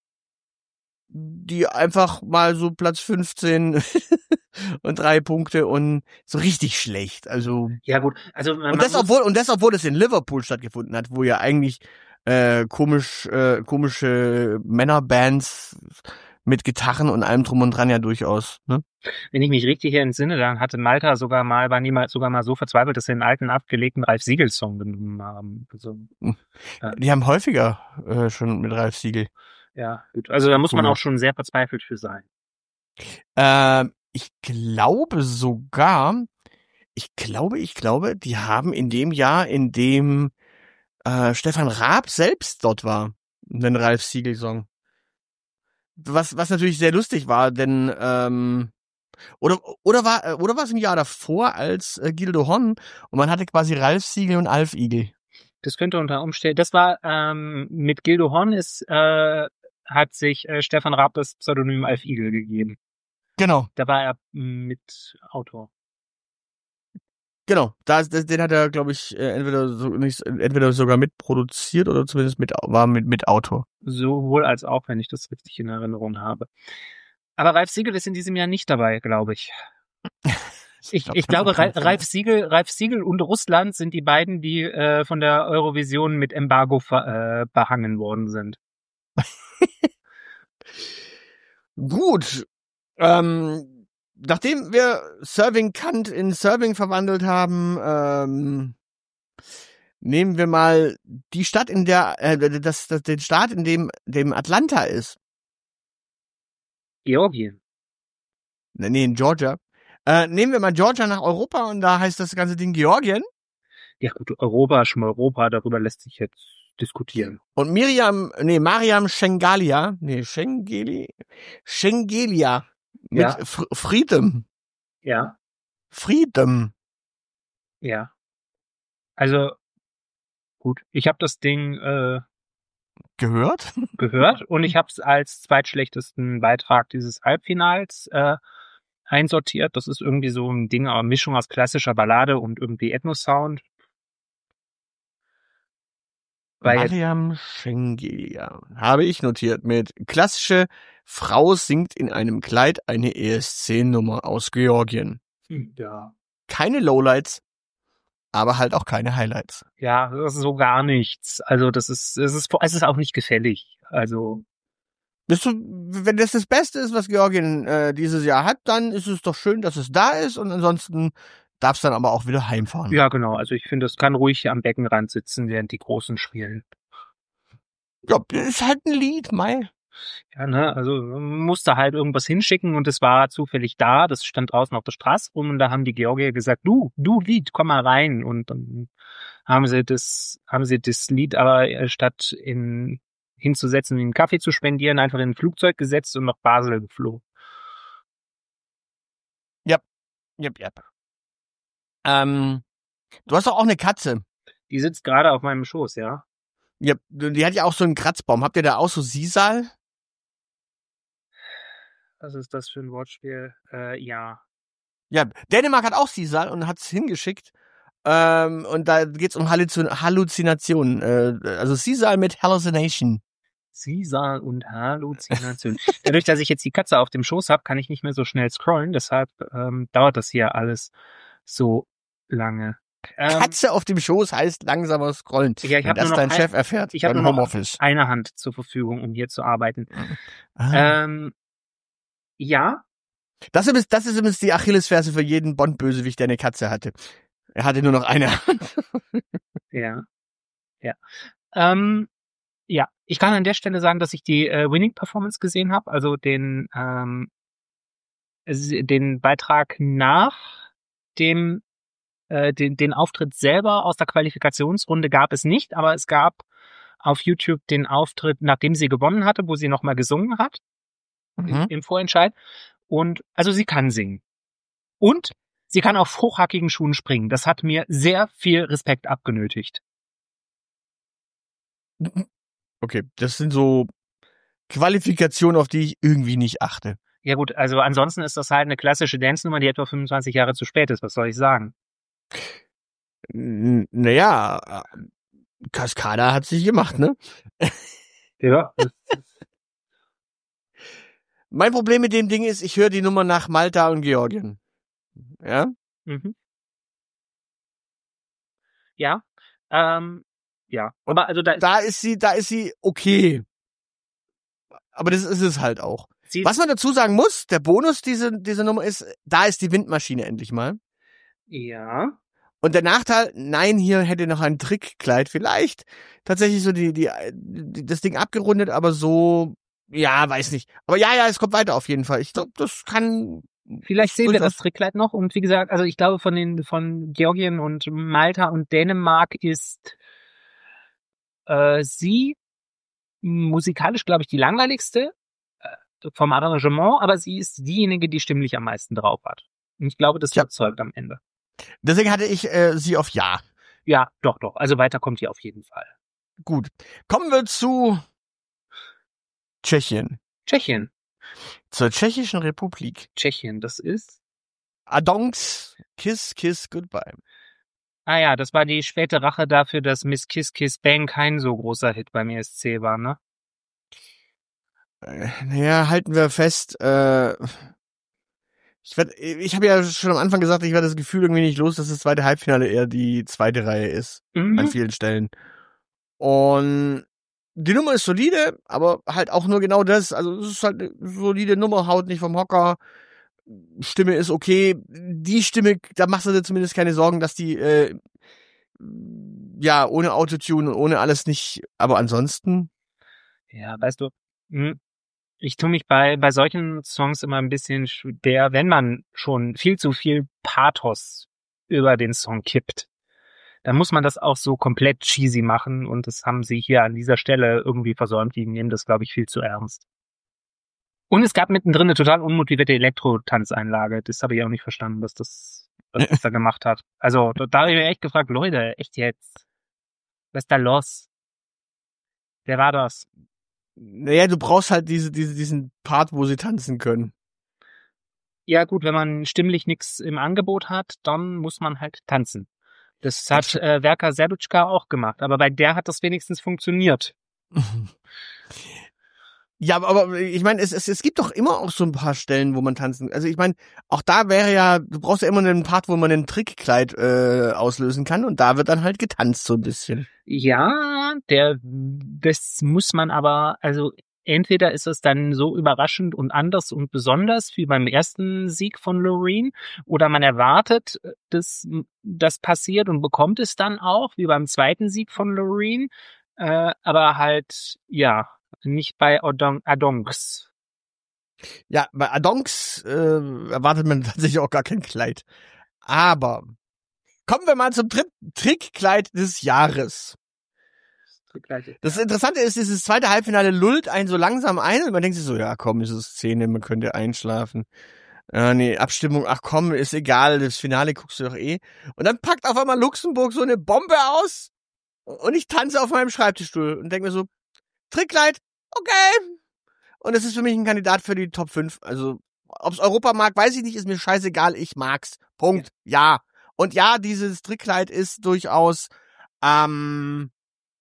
Speaker 2: die einfach mal so Platz fünfzehn und drei Punkte und so richtig schlecht. Also
Speaker 3: Ja gut, also man
Speaker 2: und das
Speaker 3: muss-
Speaker 2: obwohl und das obwohl es in Liverpool stattgefunden hat, wo ja eigentlich äh, komisch äh, komische Männerbands mit Gitarren und allem drum und dran ja durchaus, ne?
Speaker 3: wenn ich mich richtig entsinne, dann hatte Malta sogar mal, waren die mal sogar mal so verzweifelt, dass sie einen alten abgelegten Ralf Siegel Song genommen haben. Also, ja.
Speaker 2: Die haben häufiger äh, schon mit Ralf Siegel.
Speaker 3: ja, gut. Also da muss man
Speaker 2: Cool.
Speaker 3: auch schon sehr verzweifelt für sein.
Speaker 2: Ähm, ich glaube sogar, ich glaube, ich glaube, die haben in dem Jahr, in dem äh, Stefan Raab selbst dort war, einen Ralf Siegel-Song. Was, was natürlich sehr lustig war, denn ähm, oder oder war oder war es im Jahr davor als äh, Gildo Horn und man hatte quasi Ralf Siegel und Alf Igel.
Speaker 3: Das könnte unter Umständen, das war ähm, mit Gildo Horn ist, äh, hat sich äh, Stefan Raab das Pseudonym Alf Igel gegeben.
Speaker 2: Genau,
Speaker 3: Da war er m, mit Autor.
Speaker 2: genau. Da, das, den hat er, glaube ich, äh, entweder so nicht, entweder sogar mitproduziert oder zumindest mit war mit mit Autor.
Speaker 3: Sowohl als auch, wenn ich das richtig in Erinnerung habe. Aber Ralf Siegel ist in diesem Jahr nicht dabei, glaube ich. Ich, ich glaube, Ra- Ralf Siegel, Ralf Siegel und Russland sind die beiden, die äh, von der Eurovision mit Embargo ver, äh, behangen worden sind.
Speaker 2: Gut. Ähm, nachdem wir Serving Kant in Serving verwandelt haben, ähm, nehmen wir mal die Stadt, in der äh, das, das den Staat, in dem dem Atlanta ist.
Speaker 3: Georgien.
Speaker 2: Nee, in Georgia. Äh, nehmen wir mal Georgia nach Europa und da heißt das ganze Ding Georgien.
Speaker 3: Ja gut, Europa, Schmeuropa, darüber lässt sich jetzt diskutieren.
Speaker 2: Und Miriam, nee, Mariam Schengalia, nee, Schengeli, Schengelia mit
Speaker 3: Ja.
Speaker 2: Fr- Freedom.
Speaker 3: Ja,
Speaker 2: Freedom.
Speaker 3: ja. Also gut, ich habe das Ding äh,
Speaker 2: Gehört?
Speaker 3: gehört und ich habe es als zweitschlechtesten Beitrag dieses Halbfinals äh, einsortiert. Das ist irgendwie so ein Ding, eine Mischung aus klassischer Ballade und irgendwie Ethno-Sound. Weil
Speaker 2: Mariam Schengelia. Habe ich notiert mit klassische Frau singt in einem Kleid eine E S C-Nummer aus Georgien.
Speaker 3: ja,
Speaker 2: Keine Lowlights, aber halt auch keine Highlights.
Speaker 3: ja, das ist so gar nichts. Also das ist, es ist, es ist auch nicht gefällig. Also
Speaker 2: Bist du, wenn das das Beste ist, was Georgien äh, dieses Jahr hat, dann ist es doch schön, dass es da ist und ansonsten darfst dann aber auch wieder heimfahren.
Speaker 3: ja, genau. Also ich finde, es kann ruhig am Beckenrand sitzen, während die Großen spielen.
Speaker 2: Ja, ist halt ein Lied, Mai.
Speaker 3: Ja, ne, also man musste halt irgendwas hinschicken und es war zufällig da. Das stand draußen auf der Straße rum und da haben die Georgier gesagt, du, du Lied, komm mal rein. Und dann haben sie das, haben sie das Lied aber statt in hinzusetzen, ihm einen Kaffee zu spendieren, einfach in ein Flugzeug gesetzt und nach Basel geflogen.
Speaker 2: Yep, yep, yep. Ähm, du hast doch auch eine Katze.
Speaker 3: Die sitzt gerade auf meinem Schoß, ja.
Speaker 2: Ja, die hat ja auch so einen Kratzbaum. Habt ihr da auch so Sisal?
Speaker 3: Was ist das für ein Wortspiel? Äh, ja.
Speaker 2: Ja, Dänemark hat auch Sisal und hat's hingeschickt. Ähm, und da geht's um Halluzin- Halluzinationen. Äh, also Sisal mit Hallucination.
Speaker 3: Sisal und Halluzination. Dadurch, dass ich jetzt die Katze auf dem Schoß habe, kann ich nicht mehr so schnell scrollen. Deshalb ähm, dauert das hier alles so lange. Ähm,
Speaker 2: Katze auf dem Schoß heißt langsamer scrollen.
Speaker 3: Ja, ich
Speaker 2: Wenn
Speaker 3: hab
Speaker 2: das
Speaker 3: nur noch
Speaker 2: dein
Speaker 3: ein-
Speaker 2: Chef erfährt,
Speaker 3: ich habe
Speaker 2: dann
Speaker 3: nur noch
Speaker 2: Homeoffice.
Speaker 3: eine Hand zur Verfügung, um hier zu arbeiten.
Speaker 2: Ah.
Speaker 3: Ähm, ja,
Speaker 2: Das ist, das ist übrigens die Achillesferse für jeden Bond-Bösewicht, der eine Katze hatte. Er hatte nur noch eine Hand.
Speaker 3: ja, ja. Ähm, ja, ich kann an der Stelle sagen, dass ich die äh, Winning-Performance gesehen habe, also den ähm, es- den Beitrag nach dem äh, den, den Auftritt selber aus der Qualifikationsrunde gab es nicht, aber es gab auf YouTube den Auftritt, nachdem sie gewonnen hatte, wo sie nochmal gesungen hat
Speaker 2: Mhm.
Speaker 3: im Vorentscheid. Und also sie kann singen. Und sie kann auf hochhackigen Schuhen springen. Das hat mir sehr viel Respekt abgenötigt.
Speaker 2: Okay, das sind so Qualifikationen, auf die ich irgendwie nicht achte.
Speaker 3: Ja gut, also ansonsten ist das halt eine klassische Dance-Nummer, die etwa fünfundzwanzig Jahre zu spät ist. Was soll ich sagen?
Speaker 2: N- Naja, Cascada hat sich gemacht, ne?
Speaker 3: Ja.
Speaker 2: Mein Problem mit dem Ding ist, ich höre die Nummer nach Malta und Georgien. Ja?
Speaker 3: Mhm. Ja. Ähm, ja. Aber also da ist
Speaker 2: Da ist sie, da ist sie okay. Aber das ist es halt auch.
Speaker 3: sie
Speaker 2: Was man dazu sagen muss, der Bonus diese, diese Nummer ist, da ist die Windmaschine endlich mal.
Speaker 3: ja.
Speaker 2: Und der Nachteil, nein, hier hätte noch ein Trickkleid vielleicht tatsächlich so die, die, die das Ding abgerundet, aber so, ja, weiß nicht. Aber ja, ja, es kommt weiter auf jeden Fall. Ich glaube, das kann.
Speaker 3: Vielleicht sehen wir
Speaker 2: durchaus-
Speaker 3: das Trickkleid noch. Und wie gesagt, also ich glaube von den von Georgien und Malta und Dänemark ist äh, sie musikalisch, glaube ich, die langweiligste äh, vom Arrangement, aber sie ist diejenige, die stimmlich am meisten drauf hat. Und ich glaube, das
Speaker 2: Tja.
Speaker 3: überzeugt am Ende.
Speaker 2: Deswegen hatte ich äh, sie auf Ja.
Speaker 3: Ja, doch, doch. Also weiter kommt ihr auf jeden Fall.
Speaker 2: Gut. Kommen wir zu Tschechien.
Speaker 3: Tschechien.
Speaker 2: Zur Tschechischen Republik.
Speaker 3: Tschechien, das ist.
Speaker 2: Adonks, Kiss, Kiss, Goodbye.
Speaker 3: Ah ja, das war die späte Rache dafür, dass Miss Kiss Kiss Bang kein so großer Hit beim E S C war, ne?
Speaker 2: Äh, naja, halten wir fest, äh, ich werd, ich habe ja schon am Anfang gesagt, ich werde das Gefühl irgendwie nicht los, dass das zweite Halbfinale eher die zweite Reihe ist.
Speaker 3: Mhm.
Speaker 2: An vielen Stellen. Und die Nummer ist solide, aber halt auch nur genau das. Also es ist halt eine solide Nummer, haut nicht vom Hocker. Stimme ist okay. Die Stimme, da machst du dir zumindest keine Sorgen, dass die äh, ja ohne Autotune und ohne alles nicht. Aber ansonsten.
Speaker 3: Ja, weißt du, hm, ich tue mich bei bei solchen Songs immer ein bisschen schwer, wenn man schon viel zu viel Pathos über den Song kippt. Dann muss man das auch so komplett cheesy machen und das haben sie hier an dieser Stelle irgendwie versäumt. Die nehmen das, glaube ich, viel zu ernst. Und es gab mittendrin eine total unmotivierte Elektro-Tanzeinlage. Das habe ich auch nicht verstanden, was das, was das da gemacht hat. Also da, da habe ich mir echt gefragt, Leute, echt jetzt? Was ist da los? Wer war das?
Speaker 2: Naja, du brauchst halt diese, diese, diesen Part, wo sie tanzen können.
Speaker 3: Ja gut, wenn man stimmlich nichts im Angebot hat, dann muss man halt tanzen. Das hat äh, Verka Serduchka auch gemacht, aber bei der hat das wenigstens funktioniert.
Speaker 2: Ja, aber ich meine, es, es, es gibt doch immer auch so ein paar Stellen, wo man tanzen. Also ich meine, auch da wäre ja, du brauchst ja immer einen Part, wo man ein Trickkleid äh, auslösen kann und da wird dann halt getanzt so ein bisschen.
Speaker 3: Ja, der, das muss man aber, also entweder ist es dann so überraschend und anders und besonders wie beim ersten Sieg von Loreen oder man erwartet, dass das passiert und bekommt es dann auch, wie beim zweiten Sieg von Loreen, äh, aber halt, ja, nicht bei Adon- Adonks.
Speaker 2: Ja, bei Adonks äh, erwartet man tatsächlich auch gar kein Kleid. Aber kommen wir mal zum Tri- Trickkleid des Jahres. Das Interessante ist, dieses zweite Halbfinale lullt einen so langsam ein und man denkt sich so, ja komm, ist es Szene, man könnte einschlafen. Äh, nee, Abstimmung, ach komm, ist egal, das Finale guckst du doch eh. Und dann packt auf einmal Luxemburg so eine Bombe aus und ich tanze auf meinem Schreibtischstuhl und denke mir so, Tricklight, okay. Und es ist für mich ein Kandidat für die Top fünf. Also, ob's Europa mag, weiß ich nicht, ist mir scheißegal, ich mag's. Punkt. Ja. ja. Und ja, dieses Tricklight ist durchaus, ähm,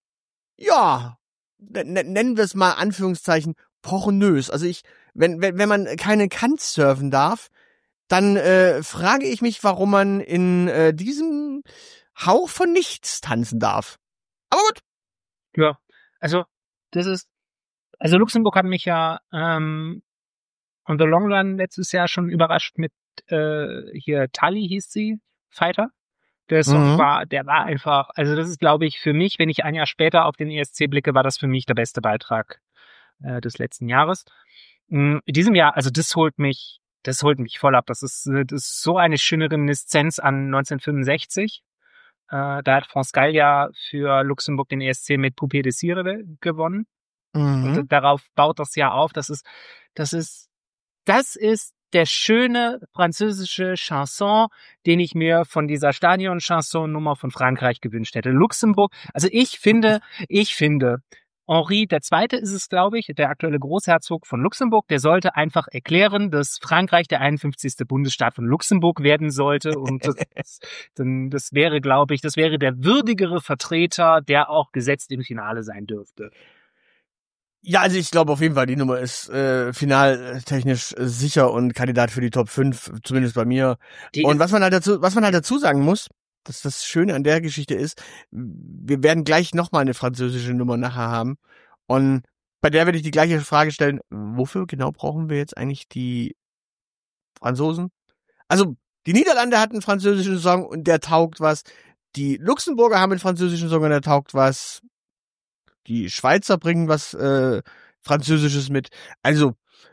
Speaker 2: ja, n- nennen wir es mal Anführungszeichen, pornös. Also ich, wenn, wenn, wenn man keine Kant surfen darf, dann äh, frage ich mich, warum man in äh, diesem Hauch von nichts tanzen darf. Aber gut.
Speaker 3: Ja, also das ist, also Luxemburg hat mich ja ähm, on the long run letztes Jahr schon überrascht mit äh, hier Tali hieß sie, Fighter. Der Song
Speaker 2: Mhm.
Speaker 3: war, der war einfach, also das ist, glaube ich, für mich, wenn ich ein Jahr später auf den E S C blicke, war das für mich der beste Beitrag äh, des letzten Jahres. In diesem Jahr, also das holt mich, das holt mich voll ab. Das ist, äh, das ist so eine schöne Reminiszenz an neunzehnhundertfünfundsechzig. Äh, da hat France Gall ja für Luxemburg den E S C mit Poupée de Cire gewonnen. Und
Speaker 2: Mhm.
Speaker 3: darauf baut das ja auf. Das ist, das ist, das ist der schöne französische Chanson, den ich mir von dieser Stadion-Chanson-Nummer von Frankreich gewünscht hätte. Luxemburg, also ich finde, ich finde, Henri der Zweite ist es, glaube ich, der aktuelle Großherzog von Luxemburg, der sollte einfach erklären, dass Frankreich der einundfünfzigste Bundesstaat von Luxemburg werden sollte. Und das, dann, das wäre, glaube ich, das wäre der würdigere Vertreter, der auch gesetzt im Finale sein dürfte.
Speaker 2: Ja, also ich glaube auf jeden Fall, die Nummer ist äh, finaltechnisch sicher und Kandidat für die Top fünf, zumindest bei mir.
Speaker 3: Die
Speaker 2: und
Speaker 3: ist-
Speaker 2: was man halt dazu, was man halt dazu sagen muss, dass das Schöne an der Geschichte ist, wir werden gleich nochmal eine französische Nummer nachher haben. Und bei der werde ich die gleiche Frage stellen, wofür genau brauchen wir jetzt eigentlich die Franzosen? Also, die Niederlande hatten einen französischen Song und der taugt was. Die Luxemburger haben einen französischen Song und der taugt was. Die Schweizer bringen was äh, Französisches mit. Also,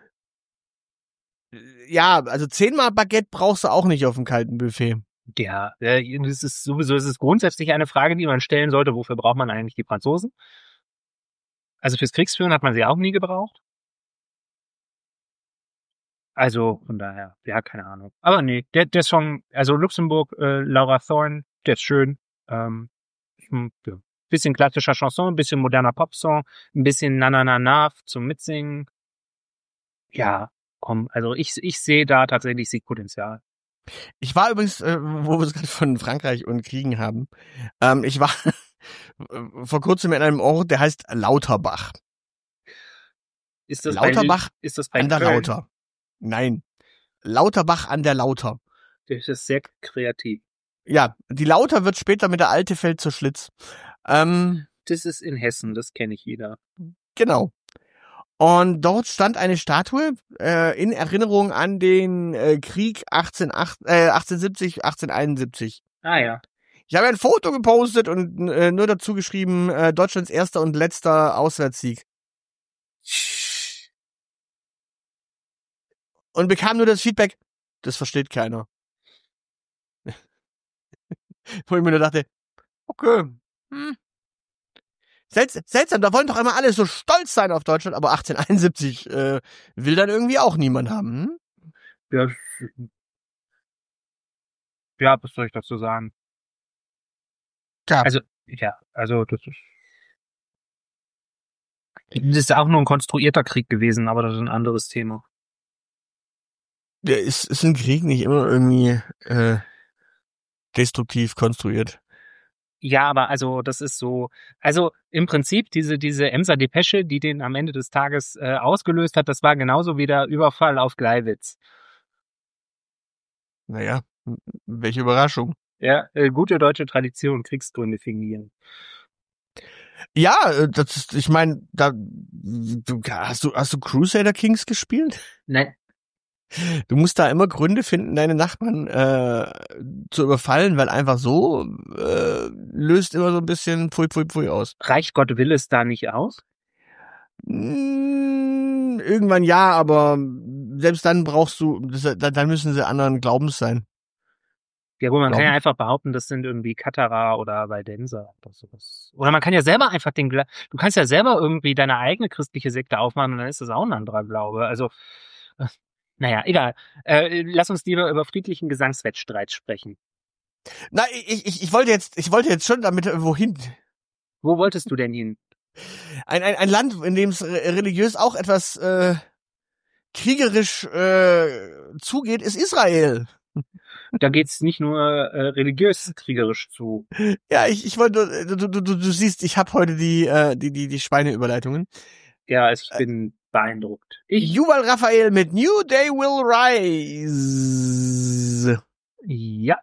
Speaker 2: äh, ja, also zehnmal Baguette brauchst du auch nicht auf dem kalten Buffet.
Speaker 3: Ja, äh, das ist sowieso, es ist grundsätzlich eine Frage, die man stellen sollte, wofür braucht man eigentlich die Franzosen? Also fürs Kriegsführen hat man sie auch nie gebraucht. Also von daher, ja, keine Ahnung. Aber nee, der, der Song, also Luxemburg, äh, Laura Thorne, der ist schön. Ähm, hm, ja. Bisschen klassischer Chanson, ein bisschen moderner Popsong, ein bisschen Na Na Na Na zum Mitsingen. Ja, komm, also ich, ich sehe da tatsächlich Siegpotenzial.
Speaker 2: Ich war übrigens, äh, wo wir es gerade von Frankreich und Kriegen haben, ähm, ich war vor kurzem in einem Ort, der heißt Lauterbach.
Speaker 3: Ist das
Speaker 2: Lauterbach
Speaker 3: bei, ist das bei
Speaker 2: an der
Speaker 3: Köln?
Speaker 2: Lauter. Nein, Lauterbach an der Lauter.
Speaker 3: Das ist sehr kreativ.
Speaker 2: Ja, die Lauter wird später mit der Altefeld zur Schlitz. Ähm,
Speaker 3: Das ist in Hessen, das kenne ich jeder.
Speaker 2: genau. Und dort stand eine Statue äh, in Erinnerung an den äh, Krieg achtzehnhundertsiebzig, achtzehnhunderteinundsiebzig.
Speaker 3: Ah ja.
Speaker 2: Ich habe ein Foto gepostet und äh, nur dazu geschrieben, äh, Deutschlands erster und letzter Auswärtssieg. Und bekam nur das Feedback, das versteht keiner. Wo ich mir nur dachte, okay, hm. Selts- seltsam, da wollen doch immer alle so stolz sein auf Deutschland, aber achtzehnhunderteinundsiebzig äh, will dann irgendwie auch niemand haben. Hm?
Speaker 3: Ja, ja, was soll ich dazu sagen?
Speaker 2: Ja.
Speaker 3: Also, ja, also das ist. Das ist auch nur ein konstruierter Krieg gewesen, aber das ist ein anderes Thema.
Speaker 2: Ja, ist, ist ein Krieg nicht immer irgendwie äh, destruktiv konstruiert?
Speaker 3: Ja, aber also das ist so, also im Prinzip diese diese Emser Depesche, die den am Ende des Tages äh, ausgelöst hat, das war genauso wie der Überfall auf Gleiwitz.
Speaker 2: Naja, m- welche Überraschung.
Speaker 3: Ja, äh, gute deutsche Tradition, Kriegsgründe fingieren.
Speaker 2: Ja, äh, das ist, ich meine, da du, hast du hast du Crusader Kings gespielt?
Speaker 3: Nein.
Speaker 2: Du musst da immer Gründe finden, deine Nachbarn äh, zu überfallen, weil einfach so äh, löst immer so ein bisschen Pfui Pfui Pfui aus.
Speaker 3: Reicht Gott will es da nicht aus?
Speaker 2: Mm, irgendwann ja, aber selbst dann brauchst du, das, dann müssen sie anderen Glaubens sein.
Speaker 3: Ja gut, man
Speaker 2: Glaub
Speaker 3: kann ja
Speaker 2: ich.
Speaker 3: einfach behaupten, das sind irgendwie Katarer oder Waldenser oder sowas. Oder man kann ja selber einfach den, Gla- du kannst ja selber irgendwie deine eigene christliche Sekte aufmachen und dann ist das auch ein anderer Glaube. Also, äh, naja, egal. Äh, lass uns lieber über friedlichen Gesangswettstreit sprechen.
Speaker 2: Na, ich, ich, ich wollte jetzt, ich wollte jetzt schon damit äh, wohin.
Speaker 3: Wo wolltest du denn hin?
Speaker 2: Ein, ein, ein Land, in dem es religiös auch etwas äh, kriegerisch äh, zugeht, ist Israel.
Speaker 3: Da geht's nicht nur äh, religiös kriegerisch zu.
Speaker 2: Ja, ich, ich wollte, du, du, du, du siehst, ich habe heute die, äh, die, die, die Schweineüberleitungen.
Speaker 3: Ja, also ich bin beeindruckt. Ich,
Speaker 2: Yuval Raphael mit New Day Will Rise.
Speaker 3: ja.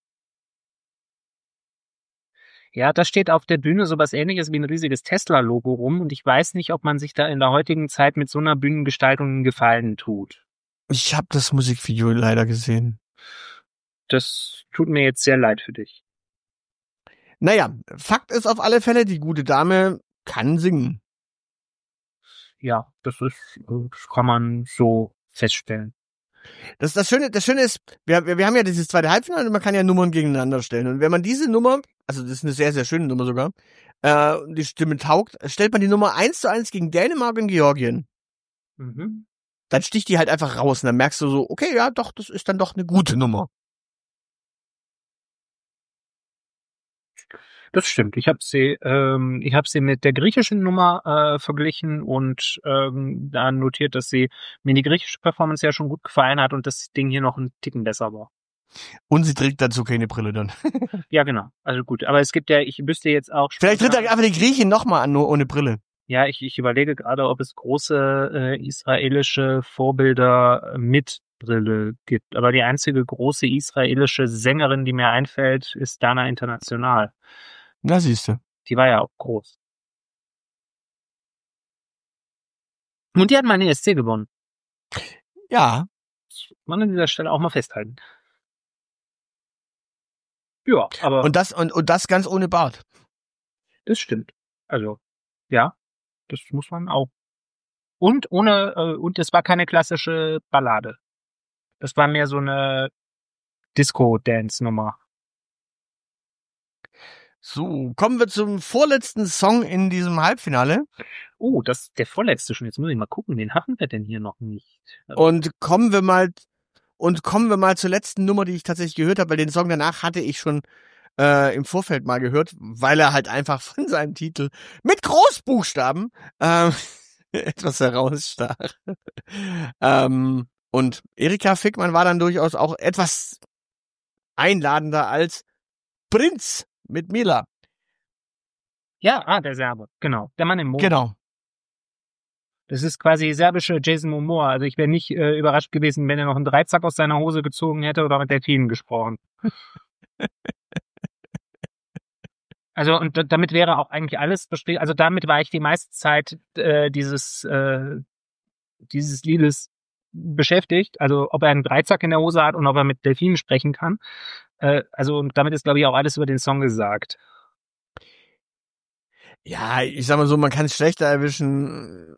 Speaker 3: Ja, da steht auf der Bühne sowas Ähnliches wie ein riesiges Tesla-Logo rum und ich weiß nicht, ob man sich da in der heutigen Zeit mit so einer Bühnengestaltung einen Gefallen tut.
Speaker 2: Ich habe das Musikvideo leider gesehen.
Speaker 3: Das tut mir jetzt sehr leid für dich.
Speaker 2: Naja, Fakt ist auf alle Fälle, die gute Dame kann singen.
Speaker 3: Ja, das ist, das kann man so feststellen.
Speaker 2: Das, das Schöne, das Schöne ist, wir, wir, wir haben ja dieses zweite Halbfinale und man kann ja Nummern gegeneinander stellen. Und wenn man diese Nummer, also das ist eine sehr, sehr schöne Nummer sogar, äh, die Stimme taugt, stellt man die Nummer eins zu eins gegen Dänemark und Georgien.
Speaker 3: Mhm.
Speaker 2: Dann sticht die halt einfach raus und dann merkst du so, okay, ja, doch, das ist dann doch eine gute Nummer.
Speaker 3: Das stimmt. Ich habe sie, ähm, ich habe sie mit der griechischen Nummer äh, verglichen und ähm, dann notiert, dass sie mir die griechische Performance ja schon gut gefallen hat und das Ding hier noch ein Ticken besser war.
Speaker 2: Und sie trägt dazu keine Brille dann.
Speaker 3: Ja, genau. Also gut. Aber es gibt ja, ich wüsste jetzt auch.
Speaker 2: Vielleicht tritt er einfach die Griechin nochmal an, nur ohne Brille.
Speaker 3: Ja, ich, ich überlege gerade, ob es große äh, israelische Vorbilder mit Brille gibt. Aber die einzige große israelische Sängerin, die mir einfällt, ist Dana International.
Speaker 2: Na, siehste.
Speaker 3: Die war ja auch groß. Und die hat mal eine E S C gewonnen.
Speaker 2: Ja.
Speaker 3: Das muss man an dieser Stelle auch mal festhalten. Ja, aber
Speaker 2: Und das, und, und das ganz ohne Bart.
Speaker 3: das stimmt. Also, ja, das muss man auch. Und ohne, äh, und es war keine klassische Ballade. Das war mehr so eine Disco-Dance-Nummer.
Speaker 2: So, kommen wir zum vorletzten Song in diesem Halbfinale.
Speaker 3: Oh, das ist der vorletzte schon. Jetzt muss ich mal gucken, den hatten wir denn hier noch nicht.
Speaker 2: Und kommen wir mal und kommen wir mal zur letzten Nummer, die ich tatsächlich gehört habe, weil den Song danach hatte ich schon äh, im Vorfeld mal gehört, weil er halt einfach von seinem Titel mit Großbuchstaben ähm, etwas herausstach. ähm, und Erika Fickmann war dann durchaus auch etwas einladender als Prinz mit Mila.
Speaker 3: Ja, ah, der Serbe, genau. Der Mann im Mond.
Speaker 2: Genau.
Speaker 3: Das ist quasi serbische Jason Momoa. Also ich wäre nicht äh, überrascht gewesen, wenn er noch einen Dreizack aus seiner Hose gezogen hätte oder mit Delfinen gesprochen. Also und d- damit wäre auch eigentlich alles beschrieben. Also damit war ich die meiste Zeit äh, dieses äh, dieses Liedes beschäftigt. Also ob er einen Dreizack in der Hose hat und ob er mit Delfinen sprechen kann. Äh, also und damit ist, glaube ich, auch alles über den Song gesagt.
Speaker 2: Ja, ich sag mal so, man kann es schlechter erwischen.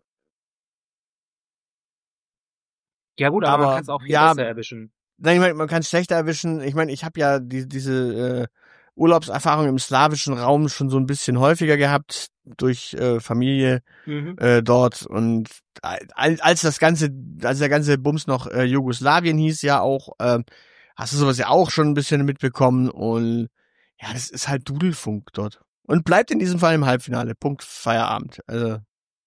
Speaker 3: Ja gut, aber,
Speaker 2: Aber,
Speaker 3: man kann es auch viel
Speaker 2: ja,
Speaker 3: besser erwischen.
Speaker 2: Nein, ich meine, man kann es schlechter erwischen. Ich meine, ich habe ja die, diese äh, Urlaubserfahrung im slawischen Raum schon so ein bisschen häufiger gehabt durch äh, Familie
Speaker 3: Mhm.
Speaker 2: äh, dort und als, als das ganze, als der ganze Bums noch äh, Jugoslawien hieß ja auch, äh, hast du sowas ja auch schon ein bisschen mitbekommen und ja, das ist halt Dudelfunk dort und bleibt in diesem Fall im Halbfinale. Punkt, Feierabend. Also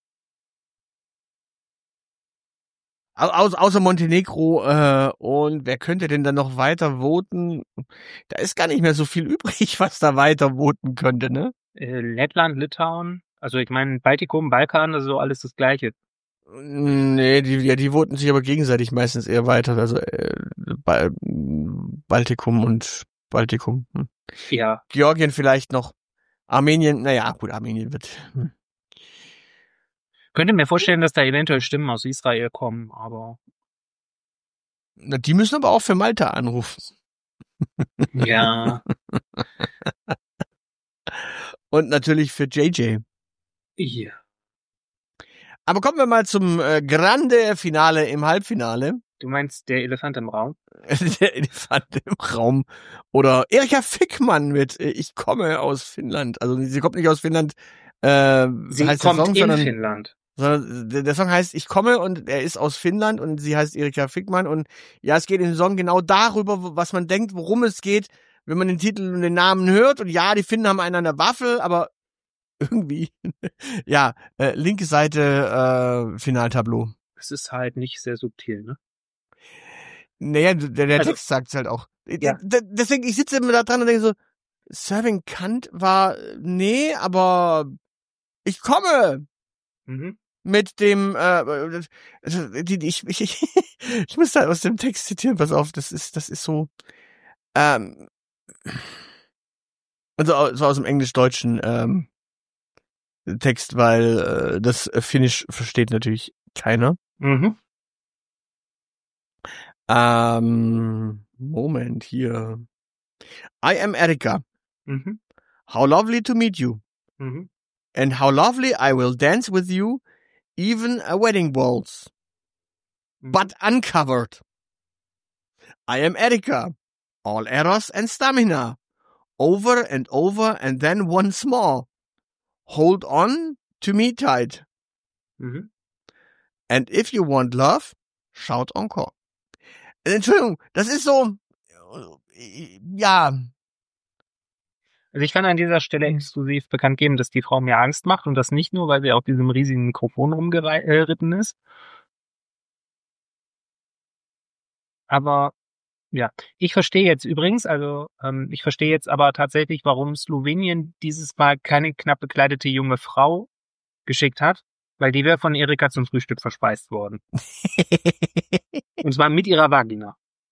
Speaker 2: Au außer Montenegro äh, und wer könnte denn dann noch weiter voten? Da ist gar nicht mehr so viel übrig, was da weiter voten könnte, ne?
Speaker 3: Äh, Lettland, Litauen, also ich meine Baltikum, Balkan, das ist so alles das Gleiche.
Speaker 2: Nee, die, ja, die voten sich aber gegenseitig meistens eher weiter. Also äh, ba Baltikum und Baltikum. Hm.
Speaker 3: Ja.
Speaker 2: Georgien vielleicht noch. Armenien, naja, gut, Armenien wird. Hm.
Speaker 3: Könnte mir vorstellen, dass da eventuell Stimmen aus Israel kommen, aber
Speaker 2: Na, die müssen aber auch für Malta anrufen.
Speaker 3: ja.
Speaker 2: Und natürlich für J J.
Speaker 3: Ja.
Speaker 2: Aber kommen wir mal zum äh, Grande Finale im Halbfinale.
Speaker 3: Du meinst der Elefant im Raum?
Speaker 2: Der Elefant im Raum. Oder Erika Fickmann mit äh, Ich komme aus Finnland. Also sie kommt nicht aus Finnland, äh,
Speaker 3: Sie
Speaker 2: heißt
Speaker 3: kommt
Speaker 2: der Song,
Speaker 3: in
Speaker 2: sondern,
Speaker 3: Finnland.
Speaker 2: sondern der, der Song heißt Ich komme und er ist aus Finnland und sie heißt Erika Fickmann und ja, es geht im Song genau darüber, was man denkt, worum es geht, wenn man den Titel und den Namen hört und ja, die Finnen haben einen an der Waffel, aber irgendwie, ja, äh, linke Seite äh, Finaltableau.
Speaker 3: Es ist halt nicht sehr subtil, ne?
Speaker 2: Naja, der, der
Speaker 3: Also,
Speaker 2: Text sagt's halt auch.
Speaker 3: ja.
Speaker 2: D- Deswegen, ich sitze immer da dran und denke so, Serving Kant war, nee, aber ich komme
Speaker 3: Mhm.
Speaker 2: mit dem, äh, also, die, die, ich, ich, ich muss da aus dem Text zitieren, pass auf, das ist, das ist so, ähm, also so aus dem englisch-deutschen ähm, Text, weil äh, das Finnisch versteht natürlich keiner.
Speaker 3: Mhm.
Speaker 2: Ähm, Moment, hier. I am Erika.
Speaker 3: Mhm.
Speaker 2: How lovely to meet you.
Speaker 3: Mhm.
Speaker 2: And how lovely I will dance with you, even a wedding waltz.
Speaker 3: Mhm.
Speaker 2: But uncovered. I am Erika. All eros and stamina. Over and over and then once more. Hold on to me tight.
Speaker 3: Mhm.
Speaker 2: And if you want love, shout encore. Entschuldigung, das ist so, ja.
Speaker 3: Also ich kann an dieser Stelle exklusiv bekannt geben, dass die Frau mir Angst macht und das nicht nur, weil sie auf diesem riesigen Mikrofon rumgeritten ist. Aber ja, ich verstehe jetzt übrigens, also ähm, ich verstehe jetzt aber tatsächlich, warum Slowenien dieses Mal keine knapp bekleidete junge Frau geschickt hat, weil die wäre von Erika zum Frühstück verspeist worden. Und zwar mit ihrer Vagina.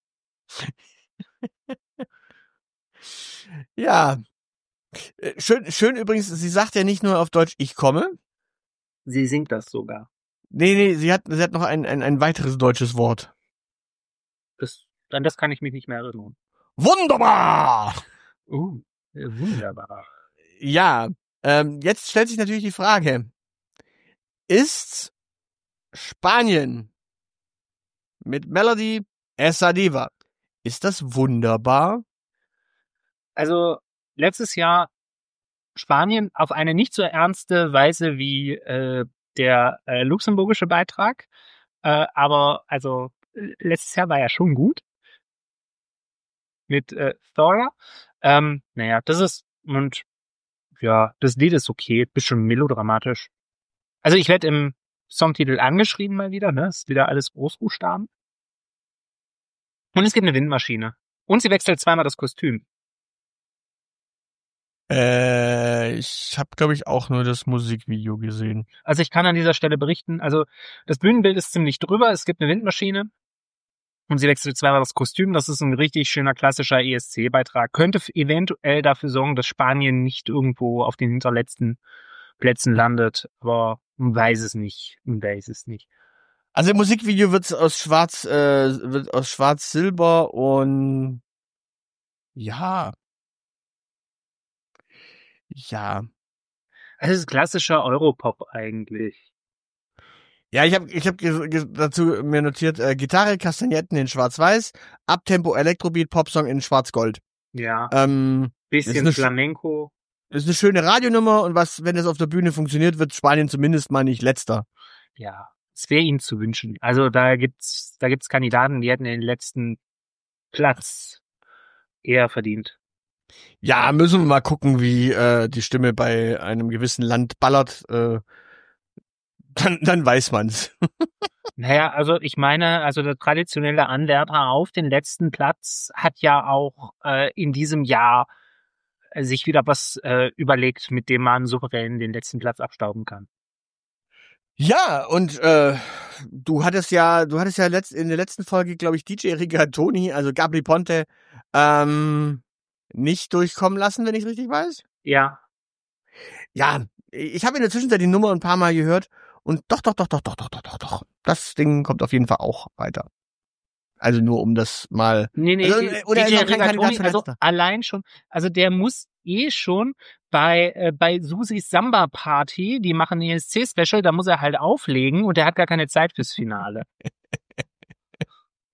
Speaker 2: Ja. Schön, schön übrigens, sie sagt ja nicht nur auf Deutsch, ich komme.
Speaker 3: Sie singt das sogar.
Speaker 2: Nee, nee, sie hat, sie hat noch ein, ein, ein weiteres deutsches Wort.
Speaker 3: Das, an das kann ich mich nicht mehr erinnern.
Speaker 2: Wunderbar!
Speaker 3: Uh, wunderbar.
Speaker 2: Ja, ähm, jetzt stellt sich natürlich die Frage, ist Spanien mit Melody Esa Diva, ist das wunderbar?
Speaker 3: Also letztes Jahr Spanien auf eine nicht so ernste Weise wie äh, der äh, luxemburgische Beitrag, äh, aber also letztes Jahr war ja schon gut mit äh, Thora. Ähm, naja, das ist und ja, das Lied ist okay, bisschen melodramatisch. Also ich werde im Songtitel angeschrieben mal wieder, ne? Ist wieder alles Großbuchstaben. Und es gibt eine Windmaschine. Und sie wechselt zweimal das Kostüm.
Speaker 2: Äh, ich habe, glaube ich, auch nur das Musikvideo gesehen.
Speaker 3: Also ich kann an dieser Stelle berichten, also das Bühnenbild ist ziemlich drüber, es gibt eine Windmaschine und sie wechselt zweimal das Kostüm. Das ist ein richtig schöner klassischer E S C-Beitrag. Könnte eventuell dafür sorgen, dass Spanien nicht irgendwo auf den hinterletzten Plätzen landet, aber man weiß es nicht, man weiß es nicht.
Speaker 2: Also im Musikvideo wird's aus Schwarz, äh, wird aus Schwarz-Silber und ja. Ja.
Speaker 3: Also es ist klassischer Europop eigentlich.
Speaker 2: Ja, ich habe ich hab ge- ge- dazu mir notiert, äh, Gitarre, Kastagnetten in Schwarz-Weiß, Abtempo, Elektrobeat, Popsong in Schwarz-Gold.
Speaker 3: Ja,
Speaker 2: Ähm,
Speaker 3: bisschen
Speaker 2: ist eine,
Speaker 3: Flamenco.
Speaker 2: ist eine schöne Radionummer und was, wenn es auf der Bühne funktioniert, wird Spanien zumindest mal nicht letzter.
Speaker 3: Ja, es wäre ihnen zu wünschen. Also da gibt's, da gibt's Kandidaten, die hätten den letzten Platz eher verdient.
Speaker 2: Ja, müssen wir mal gucken, wie äh, die Stimme bei einem gewissen Land ballert. Äh, dann, dann weiß man's.
Speaker 3: Naja, also ich meine, also der traditionelle Anwärter auf den letzten Platz hat ja auch äh, in diesem Jahr äh, sich wieder was äh, überlegt, mit dem man souverän den letzten Platz abstauben kann.
Speaker 2: Ja, und äh, du hattest ja, du hattest ja letzt, in der letzten Folge, glaube ich, D J Rigatoni, also Gabri Ponte, ähm, nicht durchkommen lassen, wenn ich richtig weiß.
Speaker 3: Ja.
Speaker 2: Ja, ich habe in der Zwischenzeit die Nummer ein paar Mal gehört und doch, doch, doch, doch, doch, doch, doch, doch, doch. Das Ding kommt auf jeden Fall auch weiter. Also nur um das mal.
Speaker 3: Nee, nee,
Speaker 2: also,
Speaker 3: die,
Speaker 2: oder
Speaker 3: D
Speaker 2: ist
Speaker 3: J
Speaker 2: noch kein Kandidat
Speaker 3: Rigatoni,
Speaker 2: für
Speaker 3: also
Speaker 2: Letzter?
Speaker 3: allein schon, also der muss eh schon bei äh, bei Susis Samba Party, die machen E S C Special, da muss er halt auflegen und der hat gar keine Zeit fürs Finale.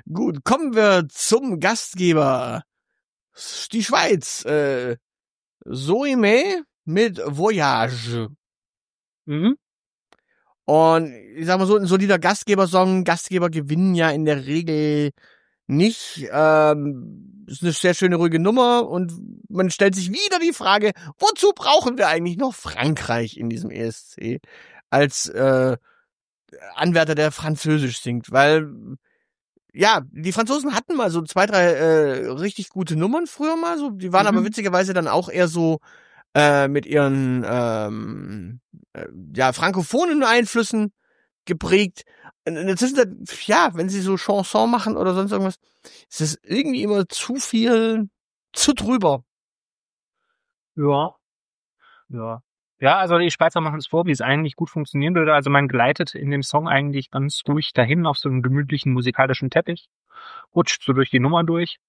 Speaker 2: Gut, kommen wir zum Gastgeber. Die Schweiz. Äh, Soime mit Voyage.
Speaker 3: Mhm.
Speaker 2: Und ich sag mal so, ein solider Gastgebersong. Gastgeber gewinnen ja in der Regel nicht. Ähm, ist eine sehr schöne, ruhige Nummer. Und man stellt sich wieder die Frage, wozu brauchen wir eigentlich noch Frankreich in diesem E S C als äh, Anwärter, der Französisch singt? Weil, ja, die Franzosen hatten mal so zwei, drei äh, richtig gute Nummern früher mal. So, die waren
Speaker 3: Mhm.
Speaker 2: aber witzigerweise dann auch eher so äh, mit ihren ähm, äh, ja, frankophonen Einflüssen geprägt. In der Zwischenzeit, ja, wenn sie so Chanson machen oder sonst irgendwas, ist es irgendwie immer zu viel, zu drüber.
Speaker 3: Ja. Ja. Ja, also die Schweizer machen es vor, wie es eigentlich gut funktionieren würde. Also man gleitet in dem Song eigentlich ganz ruhig dahin auf so einem gemütlichen musikalischen Teppich, rutscht so durch die Nummer durch.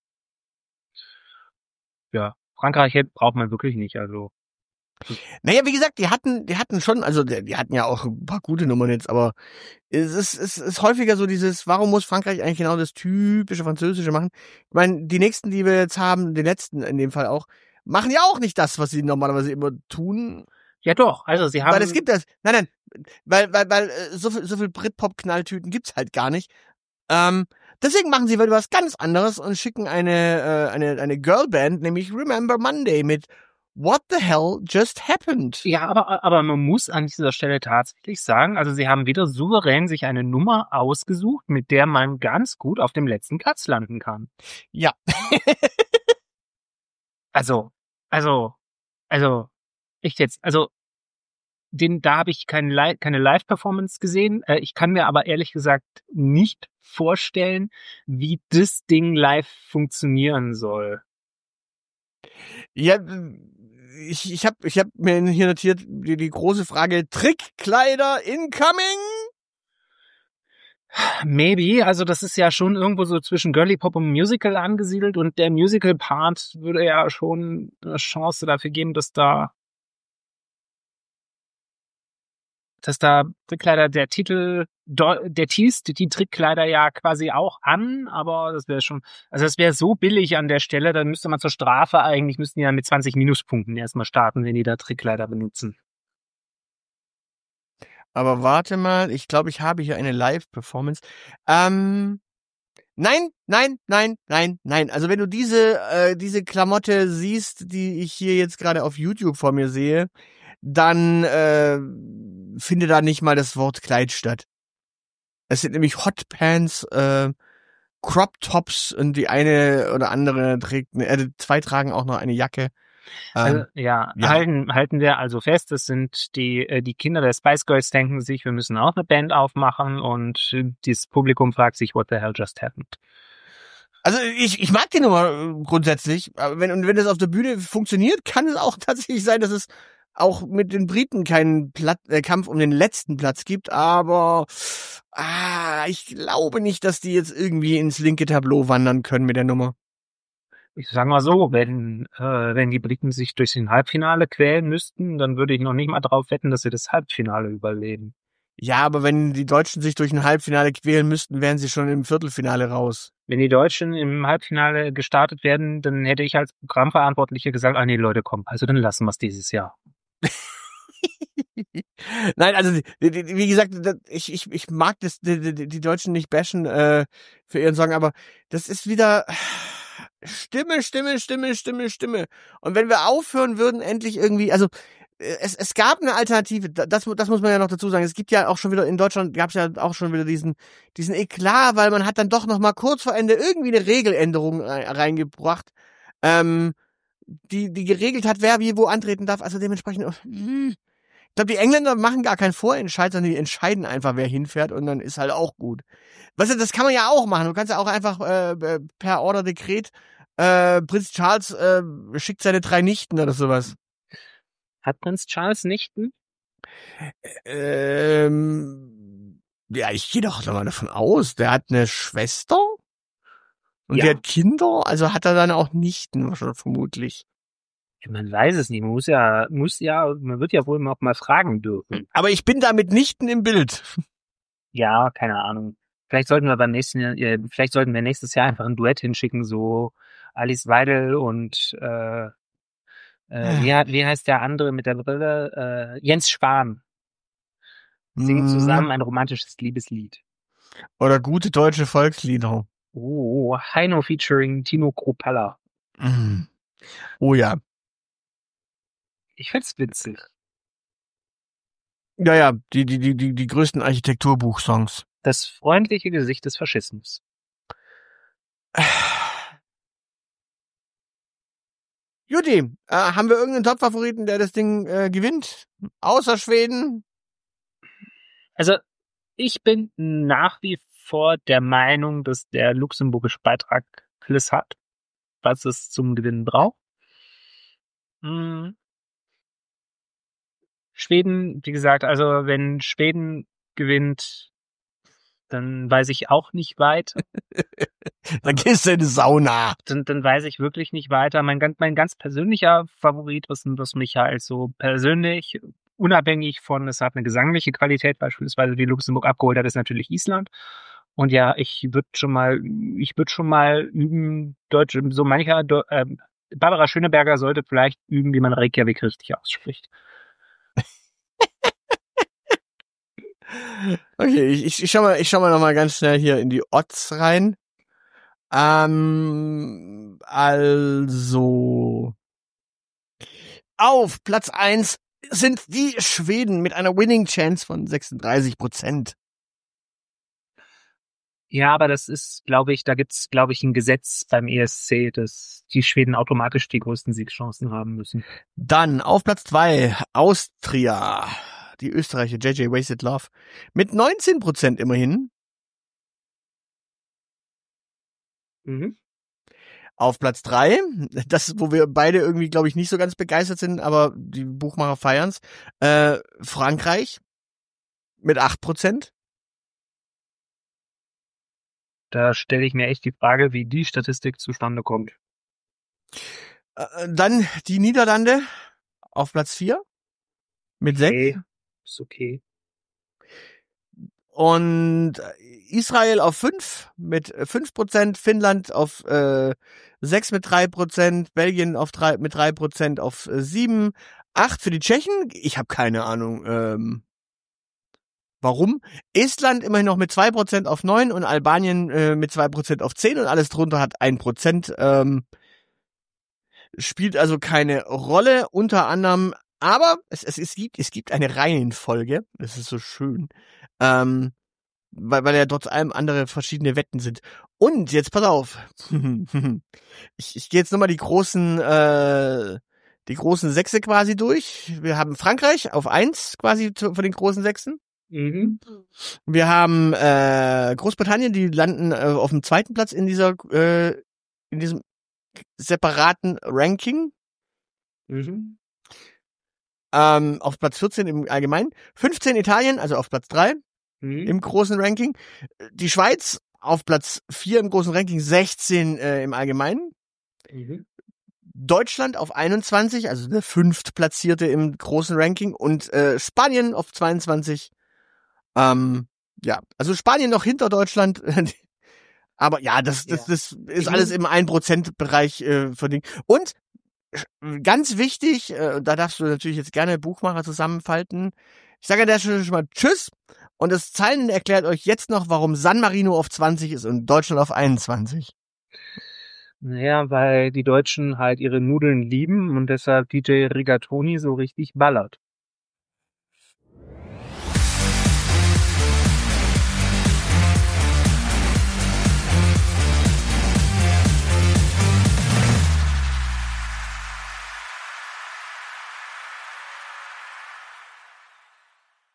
Speaker 3: Ja, Frankreich braucht man wirklich nicht, also.
Speaker 2: Naja, wie gesagt, die hatten, die hatten schon, also die hatten ja auch ein paar gute Nummern jetzt, aber es ist, es ist häufiger so dieses, warum muss Frankreich eigentlich genau das typische Französische machen? Ich meine, die nächsten, die wir jetzt haben, die letzten in dem Fall auch, machen ja auch nicht das, was sie normalerweise immer tun.
Speaker 3: Ja doch, also sie haben...
Speaker 2: Weil es gibt das, nein, nein, weil, weil, weil so viel, so viel Britpop-Knalltüten gibt's halt gar nicht. Ähm, deswegen machen sie was ganz anderes und schicken eine, äh, eine, eine Girlband, nämlich Remember Monday mit What the Hell Just Happened.
Speaker 3: Ja, aber, aber man muss an dieser Stelle tatsächlich sagen, also sie haben wieder souverän sich eine Nummer ausgesucht, mit der man ganz gut auf dem letzten Platz landen kann.
Speaker 2: Ja.
Speaker 3: Also, also, also, echt jetzt, also, den, da habe ich keine, Li- keine Live-Performance gesehen. Äh, ich kann mir aber ehrlich gesagt nicht vorstellen, wie das Ding live funktionieren soll.
Speaker 2: Ja, ich, ich habe ich hab mir hier notiert die, die große Frage, Trickkleider incoming?
Speaker 3: Maybe, also das ist ja schon irgendwo so zwischen Girly Pop und Musical angesiedelt und der Musical-Part würde ja schon eine Chance dafür geben, dass da dass da Trickkleider, der Titel, der teast die Trickkleider ja quasi auch an, aber das wäre schon, also das wäre so billig an der Stelle, dann müsste man zur Strafe eigentlich, müssten die ja mit zwanzig Minuspunkten erstmal starten, wenn die da Trickkleider benutzen.
Speaker 2: Aber warte mal, ich glaube, ich habe hier eine Live-Performance. Ähm, nein, nein, nein, nein, nein. Also wenn du diese, äh, diese Klamotte siehst, die ich hier jetzt gerade auf YouTube vor mir sehe, dann äh, finde da nicht mal das Wort Kleid statt. Es sind nämlich Hotpants, äh, Crop Tops und die eine oder andere trägt, äh, zwei tragen auch noch eine Jacke.
Speaker 3: Also,
Speaker 2: Ähm,
Speaker 3: ja,
Speaker 2: ja.
Speaker 3: halten halten wir also fest, das sind die äh, die Kinder der Spice Girls denken sich, wir müssen auch eine Band aufmachen und äh, das Publikum fragt sich, what the hell just happened?
Speaker 2: Also ich, ich mag die Nummer grundsätzlich, aber wenn, und wenn das auf der Bühne funktioniert, kann es auch tatsächlich sein, dass es auch mit den Briten keinen Platz, äh, Kampf um den letzten Platz gibt, aber ah, ich glaube nicht, dass die jetzt irgendwie ins linke Tableau wandern können mit der Nummer.
Speaker 3: Ich sag mal so, wenn äh, wenn die Briten sich durch den Halbfinale quälen müssten, dann würde ich noch nicht mal drauf wetten, dass sie das Halbfinale überleben.
Speaker 2: Ja, aber wenn die Deutschen sich durch ein Halbfinale quälen müssten, wären sie schon im Viertelfinale raus.
Speaker 3: Wenn die Deutschen im Halbfinale gestartet werden, dann hätte ich als Programmverantwortlicher gesagt, ah nee, Leute, komm, also dann lassen wir es dieses Jahr.
Speaker 2: Nein, also die, die, wie gesagt, ich, ich, ich mag das, die, die, die Deutschen nicht bashen äh, für ihren Song, aber das ist wieder Stimme, Stimme, Stimme, Stimme, Stimme. Und wenn wir aufhören würden, endlich irgendwie, also es, es gab eine Alternative, das, das muss man ja noch dazu sagen. Es gibt ja auch schon wieder, in Deutschland gab es ja auch schon wieder diesen diesen Eklat, weil man hat dann doch noch mal kurz vor Ende irgendwie eine Regeländerung reingebracht, ähm, die die geregelt hat, wer wie wo antreten darf. Also dementsprechend, ich glaube, die Engländer machen gar keinen Vorentscheid, sondern die entscheiden einfach, wer hinfährt und dann ist halt auch gut. Weißt du, das kann man ja auch machen. Du kannst ja auch einfach äh, per Order-Dekret äh, Prinz Charles äh, schickt seine drei Nichten oder sowas.
Speaker 3: Hat Prinz Charles Nichten?
Speaker 2: Ähm, ja, ich gehe doch mal davon aus. Der hat eine Schwester und
Speaker 3: Ja.
Speaker 2: der hat Kinder, also hat er dann auch Nichten vermutlich.
Speaker 3: Man weiß es nicht. Man muss ja, muss ja, man wird ja wohl auch mal fragen dürfen.
Speaker 2: Aber ich bin da mit Nichten im Bild.
Speaker 3: Ja, keine Ahnung. Vielleicht sollten wir beim nächsten Jahr, äh, vielleicht sollten wir nächstes Jahr einfach ein Duett hinschicken, so Alice Weidel und äh, äh, wie, hat, wie heißt der andere mit der Brille? Äh, Jens Spahn. Singen zusammen ein romantisches Liebeslied.
Speaker 2: Oder gute deutsche Volkslieder.
Speaker 3: Oh, Heino featuring Tino Kropalla.
Speaker 2: Mm. Oh ja.
Speaker 3: Ich find's witzig.
Speaker 2: Ja, ja, die, die, die, die, die größten Architekturbuchsongs.
Speaker 3: Das freundliche Gesicht des Faschismus.
Speaker 2: Juti, äh, haben wir irgendeinen Top-Favoriten, der das Ding äh, gewinnt? Außer Schweden?
Speaker 3: Also, ich bin nach wie vor der Meinung, dass der luxemburgische Beitrag alles hat, was es zum Gewinnen braucht. Hm. Schweden, wie gesagt, also wenn Schweden gewinnt, dann weiß ich auch nicht weiter.
Speaker 2: Dann gehst du in die Sauna.
Speaker 3: Dann, dann weiß ich wirklich nicht weiter. Mein ganz, mein ganz persönlicher Favorit, was, was mich halt so persönlich, unabhängig von, es hat eine gesangliche Qualität, beispielsweise wie Luxemburg abgeholt hat, ist natürlich Island. Und ja, ich würde schon mal, ich würde schon mal üben, Deutsch, so mancher, äh, Barbara Schöneberger sollte vielleicht üben, wie man Reykjavik richtig ausspricht.
Speaker 2: Okay, ich, ich schau mal, ich schau mal noch mal ganz schnell hier in die Odds rein. Ähm, also auf Platz eins sind die Schweden mit einer Winning Chance von sechsunddreißig Prozent.
Speaker 3: Ja, aber das ist, glaube ich, da gibt's, glaube ich, ein Gesetz beim E S C, dass die Schweden automatisch die größten Siegschancen haben müssen.
Speaker 2: Dann auf Platz zwei Austria, die Österreicher J J Wasted Love mit neunzehn Prozent immerhin.
Speaker 3: Mhm.
Speaker 2: Auf Platz drei, das, wo wir beide irgendwie, glaube ich, nicht so ganz begeistert sind, aber die Buchmacher feiern's, äh, Frankreich mit acht Prozent.
Speaker 3: Da stelle ich mir echt die Frage, wie die Statistik zustande kommt.
Speaker 2: Äh, dann die Niederlande auf Platz vier mit
Speaker 3: Okay,
Speaker 2: sechs.
Speaker 3: ist okay.
Speaker 2: Und Israel auf fünf mit fünf Prozent, Finnland auf äh, sechs mit drei Prozent, Belgien auf drei mit drei Prozent auf äh, sieben, acht für die Tschechen. Ich habe keine Ahnung, ähm, warum. Estland immerhin noch mit zwei Prozent auf neun und Albanien äh, mit zwei Prozent auf zehn und alles drunter hat ein Prozent. Ähm, spielt also keine Rolle, unter anderem, aber es, es, es gibt es gibt eine Reihenfolge, das ist so schön. Ähm, weil, weil ja trotz allem andere verschiedene Wetten sind. Und jetzt pass auf. ich ich gehe jetzt nochmal die großen, äh, die großen Sechse quasi durch. Wir haben Frankreich auf eins quasi zu, von den großen Sechsen.
Speaker 3: Mhm.
Speaker 2: Wir haben äh, Großbritannien, die landen äh, auf dem zweiten Platz in dieser, äh, in diesem separaten Ranking.
Speaker 3: Mhm.
Speaker 2: Ähm, auf Platz vierzehn im Allgemeinen. fünfzehn Italien, also auf Platz drei.
Speaker 3: Mhm.
Speaker 2: Im großen Ranking. Die Schweiz auf Platz vier im großen Ranking, sechzehn äh, im Allgemeinen.
Speaker 3: Mhm.
Speaker 2: Deutschland auf einundzwanzig, also der fünftplatzierte im großen Ranking. Und äh, Spanien auf zweiundzwanzig. Ähm, ja, also Spanien noch hinter Deutschland. Aber ja, das, das, das ist alles im ein Prozent Bereich äh, verdient. Und ganz wichtig, äh, da darfst du natürlich jetzt gerne Buchmacher zusammenfalten. Ich sage an der Stelle schon mal Tschüss. Und das Zeilen erklärt euch jetzt noch, warum San Marino auf zwanzig ist und Deutschland auf einundzwanzig.
Speaker 3: Naja, weil die Deutschen halt ihre Nudeln lieben und deshalb D J Rigatoni so richtig ballert.